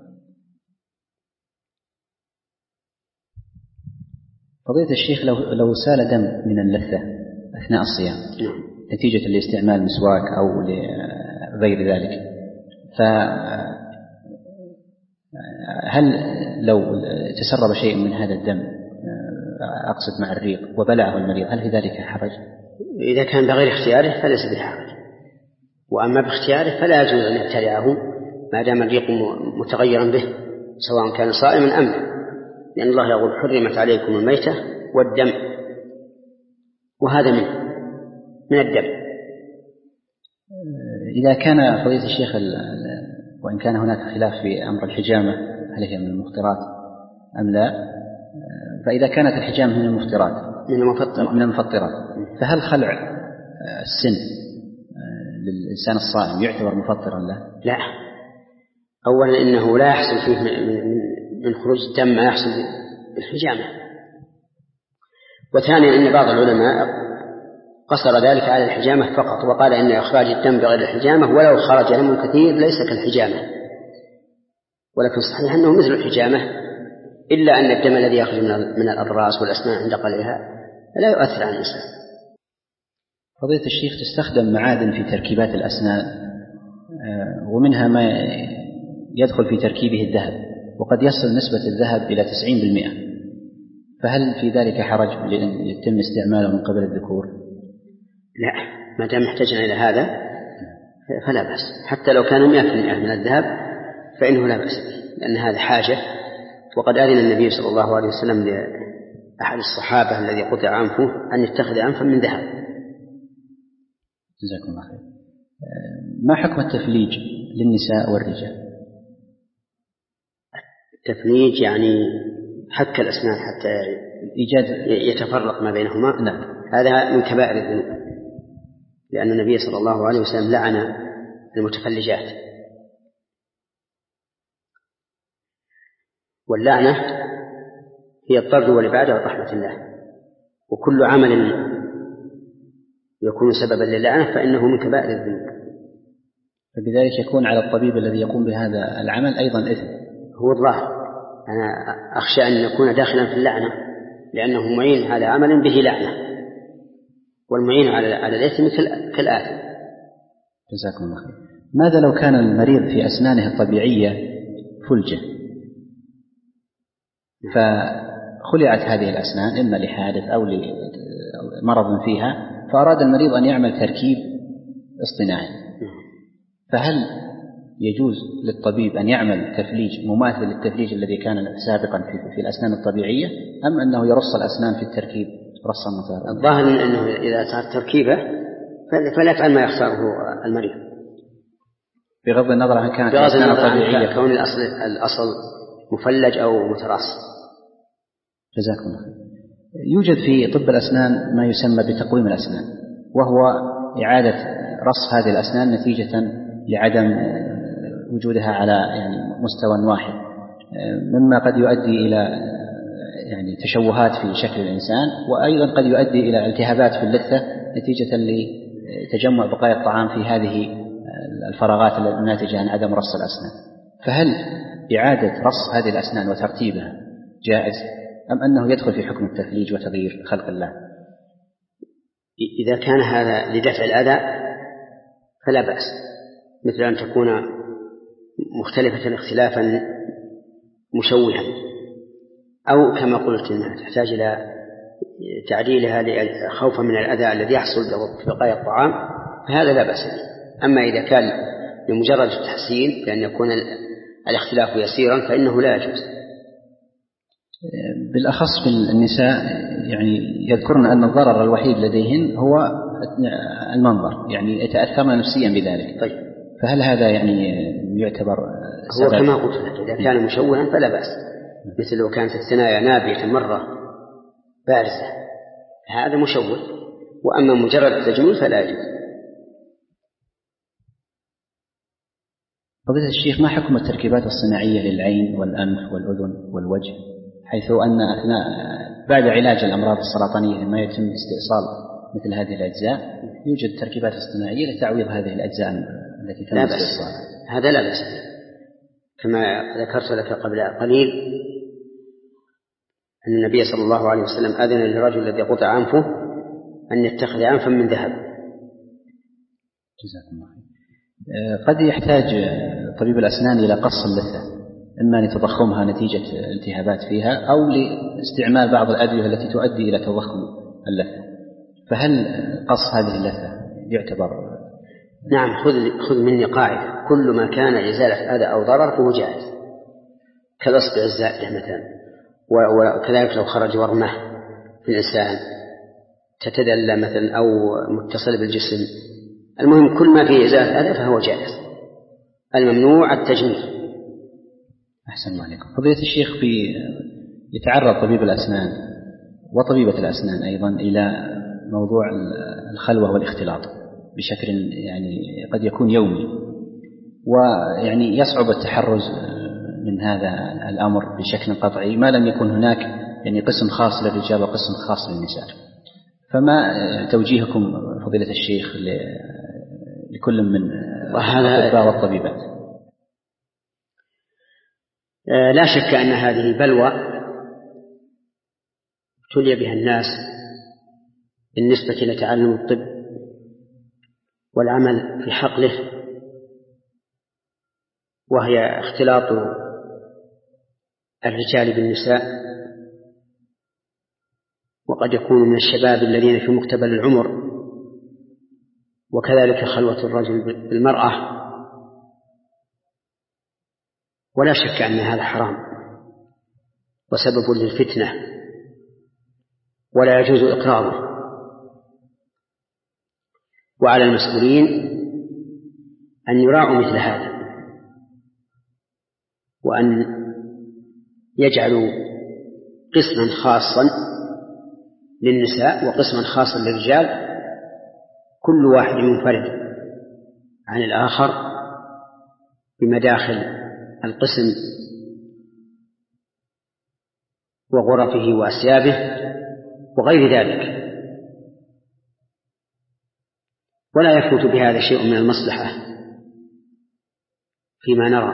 فضيلة الشيخ، لو لو سال دم من اللثة أثناء الصيام نتيجة لاستعمال مسواك أو لغير ذلك، فهل لو تسرب شيء من هذا الدم أقصد مع الريق وبلعه المريض هل في ذلك حرج؟ إذا كان بغير اختياره فليس بحرج، وأما باختياره فلا يجوز أن يبتلعه ما دام الريق متغيرا به سواء كان صائما أم لا، لأن الله يقول حرمت عليكم الميتة والدم، وهذا من من الدم. إذا كان فضيلة الشيخ وإن كان هناك خلاف في أمر الحجامة هل هي من المفطرات أم لا، فإذا كانت الحجامة من المفطرات من المفطرات من المفطرات فهل خلع السن للإنسان الصائم يعتبر مفطرا له؟ لا، أولا إنه لا يحصل فيه من خروج الدم ما يحصل بالحجامة، وثانيا إن بعض العلماء قصر ذلك على الحجامة فقط وقال إن إخراج الدم بغير الحجامة ولو خرج دم كثير ليس كالحجامة، ولكن صحيح أنه مثل الحجامة إلا أن الدم الذي يخرج من الأضراس والأسنان عند قلعها لا يؤثر على الإنسان. فضيلة الشيخ، تستخدم معادن في تركيبات الأسنان ومنها ما يدخل في تركيبه الذهب، وقد يصل نسبة الذهب إلى تسعين بالمئة، فهل في ذلك حرج لأن يتم استعماله من قبل الذكور؟ لا، ما دام احتاجنا إلى هذا فلا بأس، حتى لو كان مئة بالمئة من الذهب فإنه لا بأس به، لأن هذا حاجة، وقد أذن النبي صلى الله عليه وسلم لأحد الصحابة الذي قطع أنفه أن يتخذ أنفا من ذهب. جزاكم الله خير. ما حكم التفليج للنساء والرجال؟ التفليج يعني حك الأسنان حتى إيجاد يتفرق ما بينهما. نعم. هذا من كبائر الذنوب، لأن النبي صلى الله عليه وسلم لعن المتفلجات، واللعنة هي الطرد والإبعاد عن رحمة الله، وكل عمل يكون سببا للعنة فإنه من كبائر الذنوب، فبذلك يكون على الطبيب الذي يقوم بهذا العمل أيضا إثم. هو الظاهر، أنا أخشى أن يكون داخلا في اللعنة، لأنه معين على عمل به لعنة، والمعين على على الإثم كالآثم. جزاكم الله خير. ماذا لو كان المريض في أسنانه الطبيعية فلجة، فخلعت هذه الأسنان إما لحادث أو لمرض فيها، فأراد المريض أن يعمل تركيب اصطناعي، فهل يجوز للطبيب أن يعمل تفليج مماثل للتفليج الذي كان سابقا في الأسنان الطبيعية، أم أنه يرص الأسنان في التركيب رصا متابعا؟ الظاهر أنه إذا صار تركيبة فلا يفعل ما يختاره المريض، بغض النظر عن كانت الأسنان الطبيعية كون الأصل الأصل مفلج أو متراص. جزاكم الله خير. يوجد في طب الأسنان ما يسمى بتقويم الأسنان، وهو إعادة رص هذه الأسنان نتيجة لعدم وجودها على يعني مستوى واحد، مما قد يؤدي إلى يعني تشوهات في شكل الإنسان، وأيضا قد يؤدي إلى التهابات في اللثة نتيجة لتجمع بقايا الطعام في هذه الفراغات الناتجة عن عدم رص الأسنان. فهل إعادة رص هذه الأسنان وترتيبها جائز، أم أنه يدخل في حكم التفليج وتغيير خلق الله؟ إذا كان هذا لدفع الأذى فلا بأس، مثل أن تكون مختلفة اختلافا مشوها، أو كما قلت أنها تحتاج إلى تعديلها خوفا من الأذى الذي يحصل ببقايا الطعام، فهذا لا بأس به. أما إذا كان بمجرد التحسين بأن يكون الاختلاف يسيرا فإنه لا يجوز. بالأخص في النساء يعني يذكرن أن الضرر الوحيد لديهن هو المنظر، يعني يتأثرن نفسيا بذلك. طيب. فهل هذا يعني يعتبر هو كما قلت لك إذا كان مشوها فلا بأس، مثل لو كانت الثنايا نابية مرة بارزة هذا مشوه، وأما مجرد التجميل فلا يجوز. فضيلة الشيخ، ما حكم التركيبات الصناعية للعين والأنف والأذن والوجه، حيث أن أثناء بعد علاج الأمراض السرطانية لما يتم استئصال مثل هذه الأجزاء يوجد تركيبات اصطناعية لتعويض هذه الأجزاء التي تم استئصالها؟ هذا لا بأس، كما ذكرت لك قبل قليل أن النبي صلى الله عليه وسلم أذن للرجل الذي قطع أنفه أن يتخذ أنفا من ذهب. جزاكم الله خير. قد يحتاج طبيب الأسنان إلى قص اللثة، إما لتضخمها نتيجة التهابات فيها أو لاستعمال بعض الأدوية التي تؤدي إلى تضخم اللثة، فهل قص هذه اللثة يعتبر؟ نعم، خذ خذ مني قاعدة: كل ما كان إزالة أذى أو ضرر فهو جائز، كالإصبع الزائدة مثلا، وكذلك لو خرج ورمة في الإنسان تتدلى مثلا أو متصل بالجسم، المهم كل ما فيه إزالة أذى فهو جائز، الممنوع التجميل. أحسن الله عليكم. فضيلة الشيخ، في يتعرض طبيب الأسنان وطبيبة الأسنان أيضا إلى موضوع الخلوة والاختلاط بشكل يعني قد يكون يومي، ويعني يصعب التحرز من هذا الأمر بشكل قطعي ما لم يكن هناك يعني قسم خاص للرجال وقسم خاص للنساء. فما توجيهكم فضيلة الشيخ لكل من الأطباء والطبيبات؟ لا شك أن هذه بلوى ابتلي بها الناس بالنسبة لتعلم الطب والعمل في حقله، وهي اختلاط الرجال بالنساء، وقد يكون من الشباب الذين في مقتبل العمر، وكذلك خلوة الرجل بالمرأة. ولا شك أن هذا حرام وسبب للفتنة ولا يجوز إقراره، وعلى المسؤولين أن يراعوا مثل هذا، وأن يجعلوا قسما خاصا للنساء وقسما خاصا للرجال، كل واحد منفرد عن الآخر بمداخل القسم وغرفه وأسيابه وغير ذلك، ولا يفوت بهذا شيء من المصلحة فيما نرى.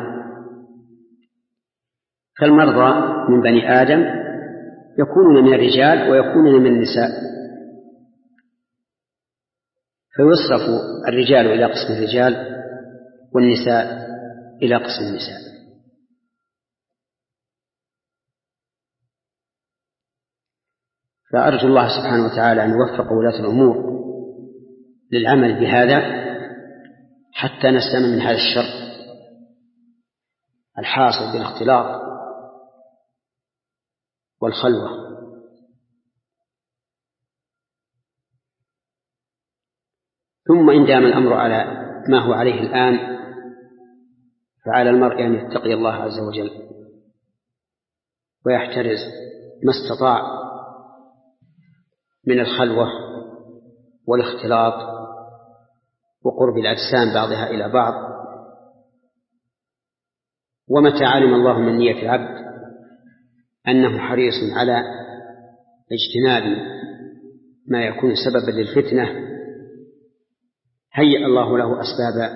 فالمرضى من بني آدم يكونون من الرجال ويكونون من النساء، فيصرف الرجال إلى قسم الرجال والنساء إلى قسم النساء. فأرجو الله سبحانه وتعالى أن يوفق ولاة الأمور للعمل بهذا حتى نسلم من هذا الشر الحاصل بالاختلاط والخلوة. ثم إن دام الأمر على ما هو عليه الآن فعلى المرء أن يتقي الله عز وجل ويحترز ما استطاع من الخلوة والاختلاط وقرب الأجسام بعضها إلى بعض. ومتى علم الله من نية العبد أنه حريص على اجتناب ما يكون سببا للفتنة هيأ الله له أسباب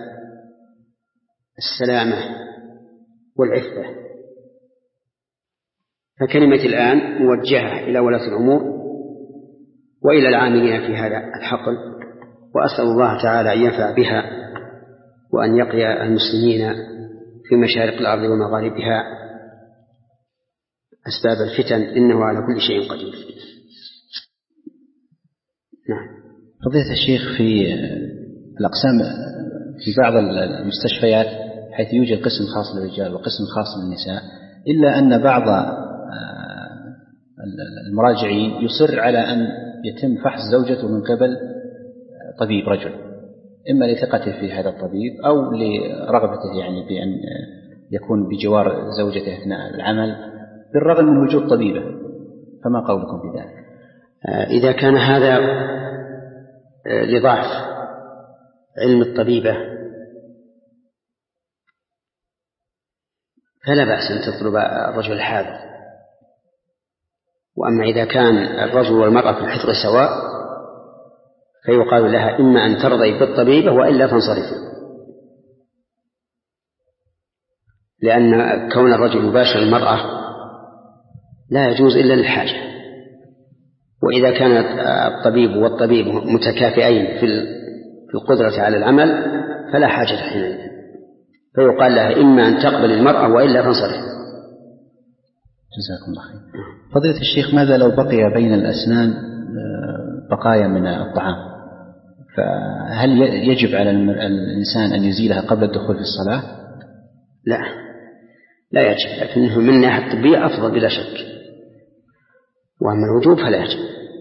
السلامة والعفة. فكلمة الآن موجهة إلى ولاة الأمور وإلى العاملين في هذا الحقل، وأسأل الله تعالى أن ينفع بها وأن يقي المسلمين في مشارق الأرض ومغاربها أسباب الفتن، إنه على كل شيء قدير. نعم. فضيلة الشيخ، في الأقسام في بعض المستشفيات حيث يوجد قسم خاص للرجال وقسم خاص للنساء، إلا أن بعض المراجعين يصر على أن يتم فحص زوجته من قبل طبيب رجل، إما لثقته في هذا الطبيب أو لرغبته يعني بأن يكون بجوار زوجته أثناء العمل بالرغم من وجود طبيبة. فما قولكم في ذلك؟ إذا كان هذا لضعف علم الطبيبة فلا بأس أن تطلب الرجل الحاذق. وأما إذا كان الرجل والمرأة في الحفظ سواء فيقال لها إما أن ترضي بالطبيبة وإلا تنصرفي، لأن كون الرجل يباشر المرأة لا يجوز إلا للحاجة. وإذا كان الطبيب والطبيب متكافئين في القدرة على العمل فلا حاجة حينئذ، فيقال لها إما أن تقبل المرأة وإلا تنصرف. جزاكم الله خير. فضيلة الشيخ، ماذا لو بقي بين الأسنان بقايا من الطعام، فهل يجب على الإنسان أن يزيلها قبل الدخول في الصلاة؟ لا لا يجب، لكنه من الناحية الطبية أفضل بلا شك، وأما الوجوب فلا يجب.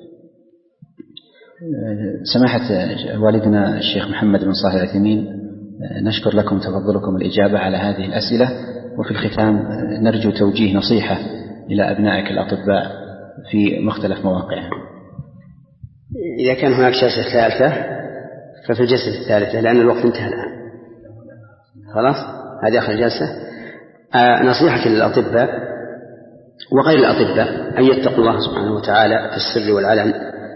سماحة والدنا الشيخ محمد بن صالح العثيمين، نشكر لكم تفضلكم الإجابة على هذه الأسئلة، وفي الختام نرجو توجيه نصيحة إلى أبنائك الأطباء في مختلف مواقعهم. إذا كان هناك جلسة ثالثة ففي الجلسة الثالثة، لأن الوقت انتهى الآن خلاص، هذه آخر جلسة. آه نصيحة للأطباء وغير الأطباء أن يتقوا الله سبحانه وتعالى في السر والعلن،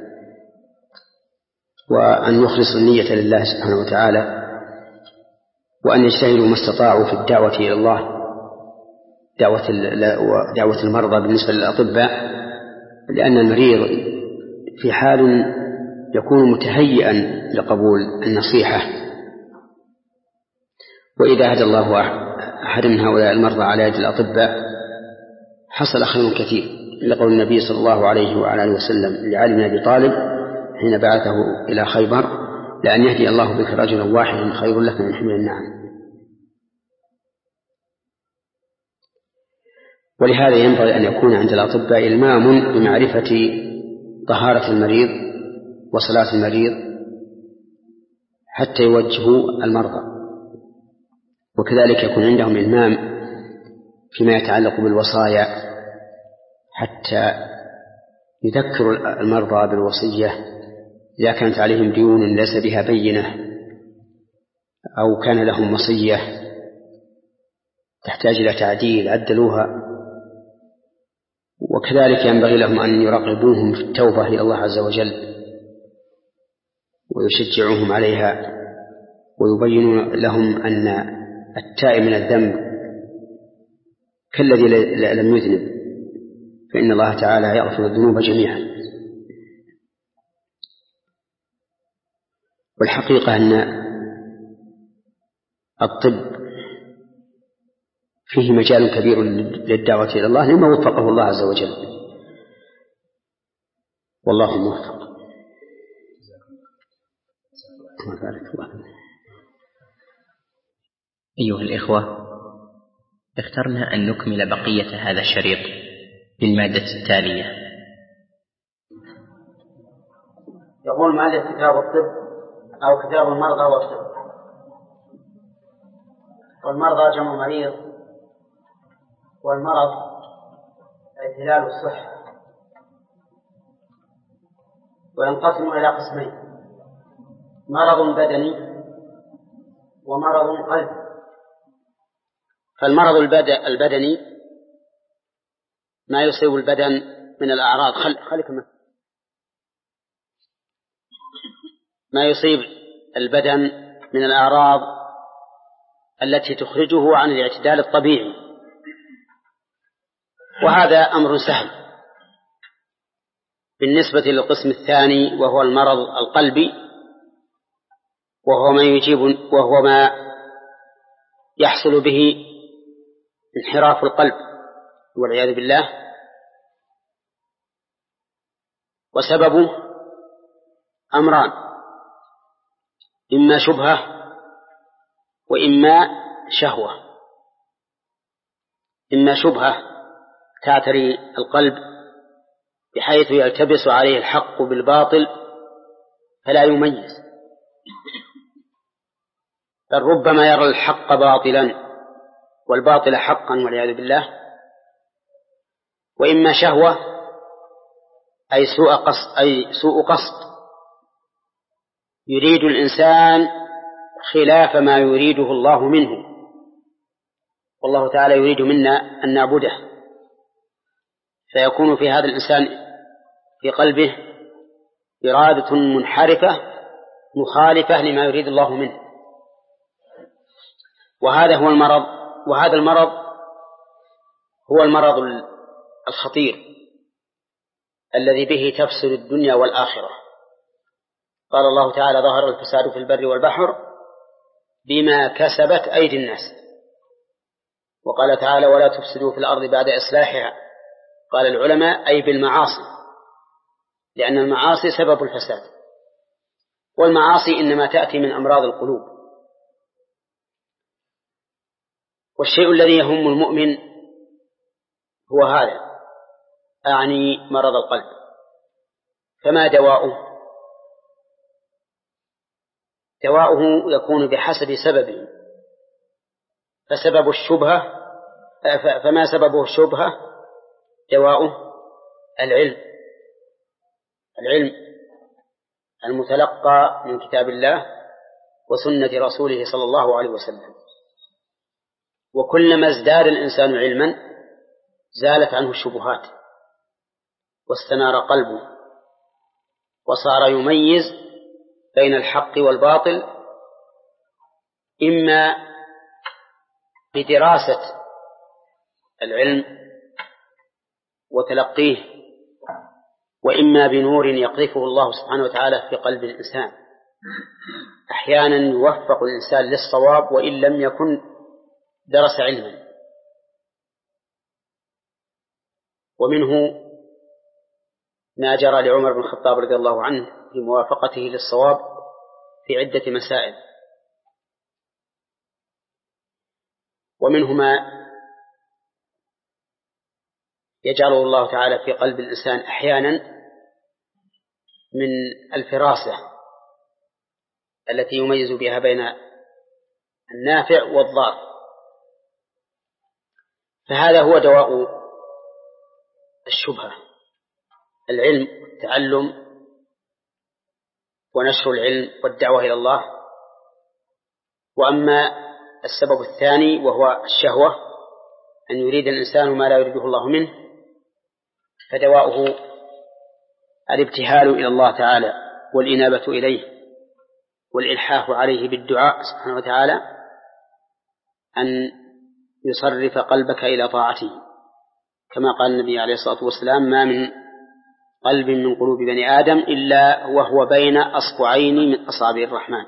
وأن يخلصوا النية لله سبحانه وتعالى، وأن يجتهدوا ما استطاعوا في الدعوة إلى الله، دعوة دعوة المرضى بالنسبة للأطباء، لأن المريض في حال يكون متهيئا لقبول النصيحة. وإذا هدى الله أحد من هؤلاء المرضى على يد الأطباء حصل خير كثير، لقول النبي صلى الله عليه وعلى آله وسلم لعلي بن أبي طالب حين بعثه إلى خيبر: لأن يهدي الله بك رجلا واحدا خير لك من حمل النعم. ولهذا ينبغي أن يكون عند الأطباء إلمام بمعرفة طهارة المريض وصلاة المريض حتى يوجهوا المرضى، وكذلك يكون عندهم إلمام فيما يتعلق بالوصايا حتى يذكروا المرضى بالوصية إذا كانت عليهم ديون ليس بها بينة أو كان لهم وصية تحتاج إلى تعديل عدلوها. وكذلك ينبغي لهم أن يراقبوهم في التوبة إلى الله عز وجل ويشجعوهم عليها، ويبينوا لهم أن التائب من الذنب كالذي لم يذنب، فإن الله تعالى يغفر الذنوب جميعا. والحقيقة أن الطب فيه مجال كبير للدعوة إلى الله لما وفقه الله عز وجل، والله الموفق. أيها الإخوة، اخترنا أن نكمل بقية هذا الشريط بالمادة التالية. يقول مؤلف كتاب الطب أو كتاب المرضى والطب. والمرضى جمع مريض، والمرض اعتلال الصحة، وينقسم إلى قسمين: مرض بدني ومرض قلبي. فالمرض البدني ما يصيب البدن من الأعراض خل... خلك ما. ما يصيب البدن من الأعراض التي تخرجه عن الاعتدال الطبيعي، وهذا أمر سهل. بالنسبة للقسم الثاني وهو المرض القلبي، وهو ما يجيب وهو ما يحصل به انحراف القلب والعياذ بالله، وسببه أمران: إما شبهة وإما شهوة، إما شبهة تعتري القلب بحيث يلتبس عليه الحق بالباطل فلا يميز، بل ربما يرى الحق باطلا والباطل حقا والعياذ بالله. وإما شهوة أي سوء قصد، أي سوء قصد، يريد الإنسان خلاف ما يريده الله منه، والله تعالى يريد منا أن نعبده، فيكون في هذا الإنسان في قلبه إرادة منحرفة مخالفة لما يريد الله منه، وهذا هو المرض. وهذا المرض هو المرض الخطير الذي به تفسد الدنيا والآخرة. قال الله تعالى: ظهر الفساد في البر والبحر بما كسبت أيدي الناس. وقال تعالى: ولا تفسدوا في الأرض بعد إصلاحها. قال العلماء: أي بالمعاصي، لأن المعاصي سبب الفساد، والمعاصي إنما تأتي من أمراض القلوب. والشيء الذي يهم المؤمن هو هذا، أعني مرض القلب. فما دواؤه؟ دواؤه يكون بحسب سببه، فسبب الشبهة فما سببه الشبهة دواؤه العلم، العلم المتلقى من كتاب الله وسنة رسوله صلى الله عليه وسلم. وكلما ازداد الإنسان علما زالت عنه الشبهات واستنار قلبه وصار يميز بين الحق والباطل، إما بدراسة العلم وتلقيه، وإما بنور يقذفه الله سبحانه وتعالى في قلب الإنسان. أحيانا يوفق الإنسان للصواب وإن لم يكن درس علما. ومنه ما جرى لعمر بن الخطاب رضي الله عنه في موافقته للصواب في عدة مسائل. ومنه ما يجعله الله تعالى في قلب الإنسان أحيانا من الفراسة التي يميز بها بين النافع والضار. فهذا هو دواء الشبهة: العلم والتعلم ونشر العلم والدعوة إلى الله. وأما السبب الثاني وهو الشهوة، أن يريد الإنسان ما لا يريده الله منه، فدواؤه الابتهال إلى الله تعالى والإنابة إليه والإلحاح عليه بالدعاء سبحانه وتعالى أن يصرف قلبك إلى طاعته، كما قال النبي عليه الصلاة والسلام: ما من قلب من قلوب بني آدم إلا وهو بين أصبعين من أصابع الرحمن،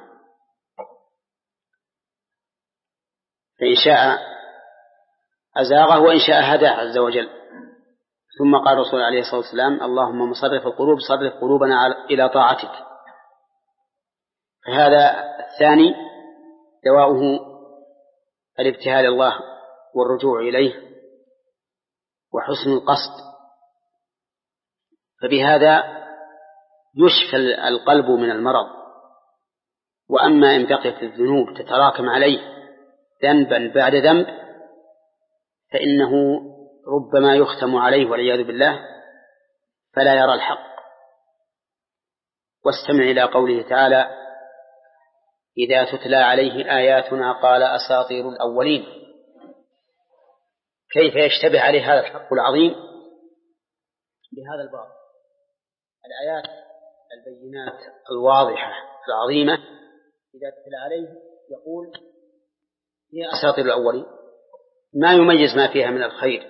فإن شاء أزاغه وإن شاء هداه عز وجل. ثم قال الرسول عليه الصلاة والسلام: اللهم مصرف القلوب صرف قلوبنا إلى طاعتك. فهذا الثاني دواؤه الابتهال الله والرجوع إليه وحسن القصد، فبهذا يشفى القلب من المرض. وأما إن بقيت الذنوب تتراكم عليه ذنبا بعد ذنب فإنه ربما يختم عليه والعياذ بالله فلا يرى الحق. واستمع إلى قوله تعالى: إذا تتلى عليه آياتنا قال أساطير الأولين. كيف يشتبه عليه هذا الحق العظيم بهذا الباطل؟ الآيات البينات الواضحة العظيمة إذا تتلى عليه يقول هي أساطير الأولين، ما يميز ما فيها من الخير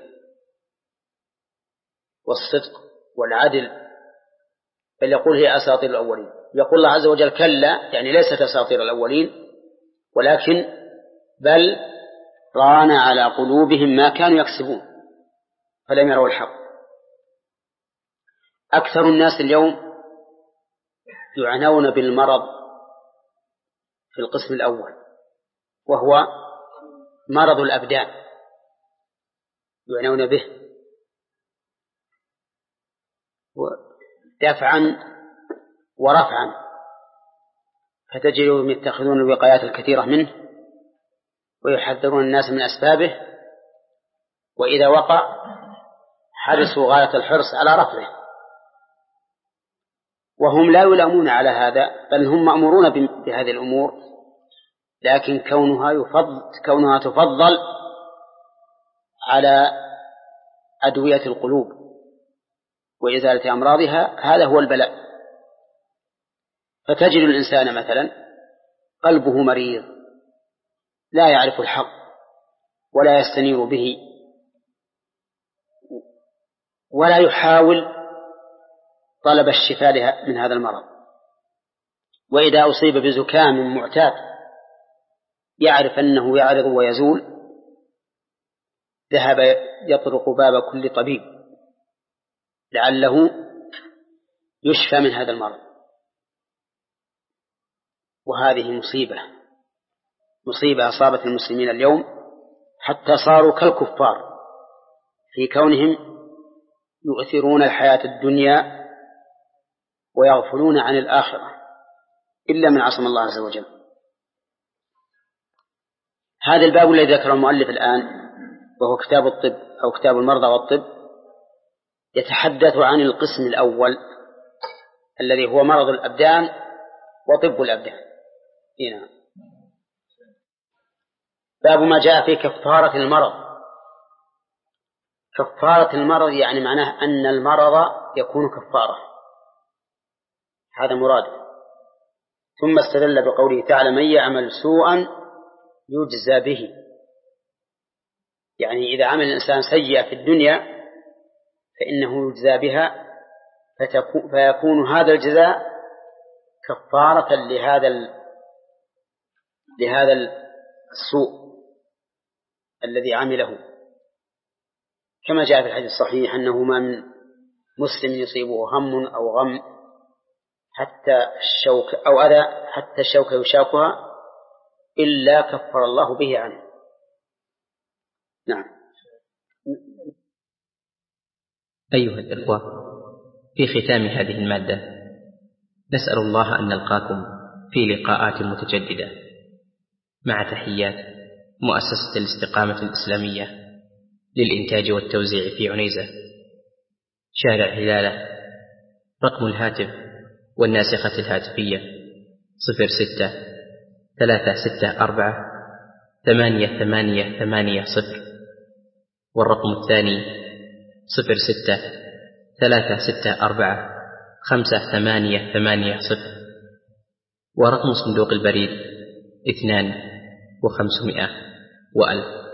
والصدق والعدل، بل يقول هي أساطير الأولين. يقول الله عز وجل: كلا، يعني ليست أساطير الأولين، ولكن بل ران على قلوبهم ما كانوا يكسبون فلم يروا الحق. أكثر الناس اليوم يعنون بالمرض في القسم الأول، وهو مرض الأبدان يعنون به دفعا ورفعا، فتجدهم يتخذون الوقايات الكثيرة منه ويحذرون الناس من أسبابه، وإذا وقع حرصوا غاية الحرص على رفعه، وهم لا يلامون على هذا، بل هم مأمورون بهذه الأمور، لكن كونها يفضل كونها تفضل على أدوية القلوب وإزالة أمراضها، هذا هو البلاء. فتجد الإنسان مثلا قلبه مريض لا يعرف الحق ولا يستنير به ولا يحاول طلب الشفاء من هذا المرض، وإذا أصيب بزكام معتاد يعرف أنه يعرض ويزول، ذهب يطرق باب كل طبيب لعله يشفى من هذا المرض. وهذه مصيبة مصيبة أصابت المسلمين اليوم، حتى صاروا كالكفار في كونهم يؤثرون الحياة الدنيا ويغفلون عن الآخرة إلا من عصم الله عز وجل. هذا الباب الذي ذكره المؤلف الآن وهو كتاب الطب أو كتاب المرضى والطب يتحدث عن القسم الأول الذي هو مرض الأبدان وطب الأبدان. هنا باب ما جاء في كفارة المرض. كفارة المرض يعني معناه أن المرض يكون كفارة، هذا مراد. ثم استدل بقوله تعالى من يعمل سوءا يجزى به، يعني إذا عمل الإنسان سيئة في الدنيا فإنه يجزى بها، فيكون هذا الجزاء كفارة لهذا لهذا السوء الذي عمله، كما جاء في الحديث الصحيح أنه ما من مسلم يصيبه هم أو غم حتى الشوك أو أذى حتى الشوك يشاكها إلا كفر الله به عنه. نعم. أيها الإخوة، في ختام هذه المادة نسأل الله أن نلقاكم في لقاءات متجددة، مع تحيات مؤسسة الاستقامة الإسلامية للإنتاج والتوزيع في عنيزة، شارع هلالة. رقم الهاتف والناسخة الهاتفية صفر ستة ثلاثة ستة أربعة ثمانية ثمانية ثمانية صفر، والرقم الثاني صفر ستة ثلاثة ستة أربعة خمسة ثمانية ثمانية صفر، ورقم صندوق البريد اثنان وخمسمائة وألف.